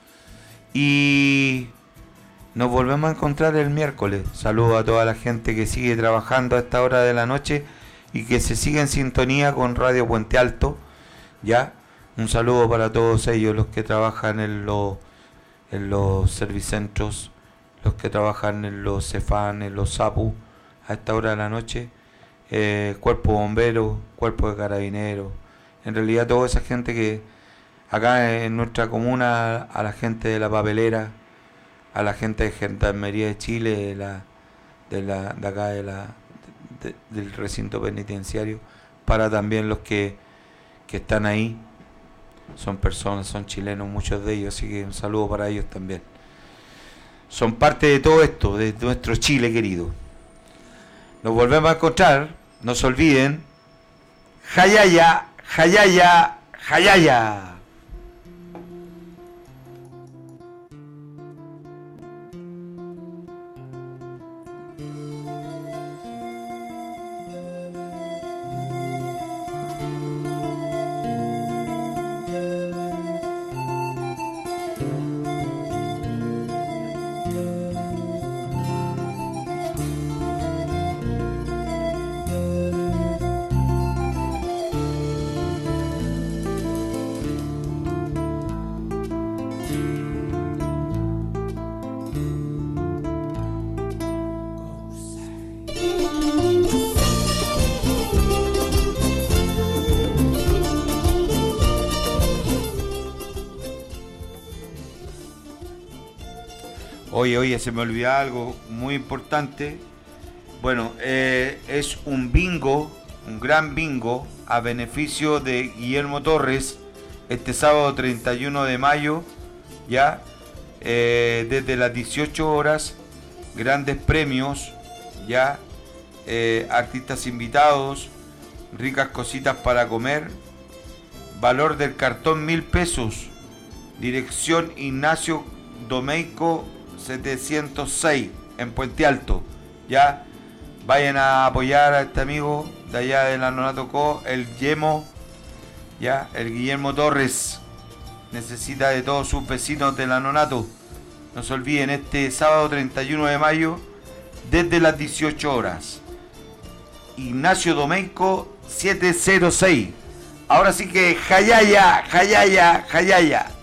y nos volvemos a encontrar el miércoles. Saludo a toda la gente que sigue trabajando a esta hora de la noche y que se sigue en sintonía con Radio Puente Alto. Ya, un saludo para todos ellos, los que trabajan en los servicentros, los que trabajan en los CEFAN, en los SAPU a esta hora de la noche, cuerpo bombero, cuerpo de carabineros, en realidad toda esa gente que acá en nuestra comuna, a la gente de la papelera, a la gente de Gendarmería de Chile, de acá del recinto penitenciario, para también los que están ahí, son personas, son chilenos muchos de ellos, así que un saludo para ellos también. Son parte de todo esto, de nuestro Chile querido. Nos volvemos a encontrar, no se olviden, Jayaya, Jayaya, Jayaya. Oye, se me olvidó algo muy importante. Bueno, es un bingo, un gran bingo a beneficio de Guillermo Torres este sábado 31 de mayo, ya desde las 18 horas, grandes premios, ya artistas invitados, ricas cositas para comer, valor del cartón 1.000 pesos, dirección Ignacio Domeico 706 en Puente Alto. Ya vayan a apoyar a este amigo de allá de la Nonato Co, el Yemo, ya el Guillermo Torres necesita de todos sus vecinos de la Nonato No se olviden, este sábado 31 de mayo, desde las 18 horas. Ignacio Domeyko 706. Ahora sí que Jayaya, Jayaya, Jayaya.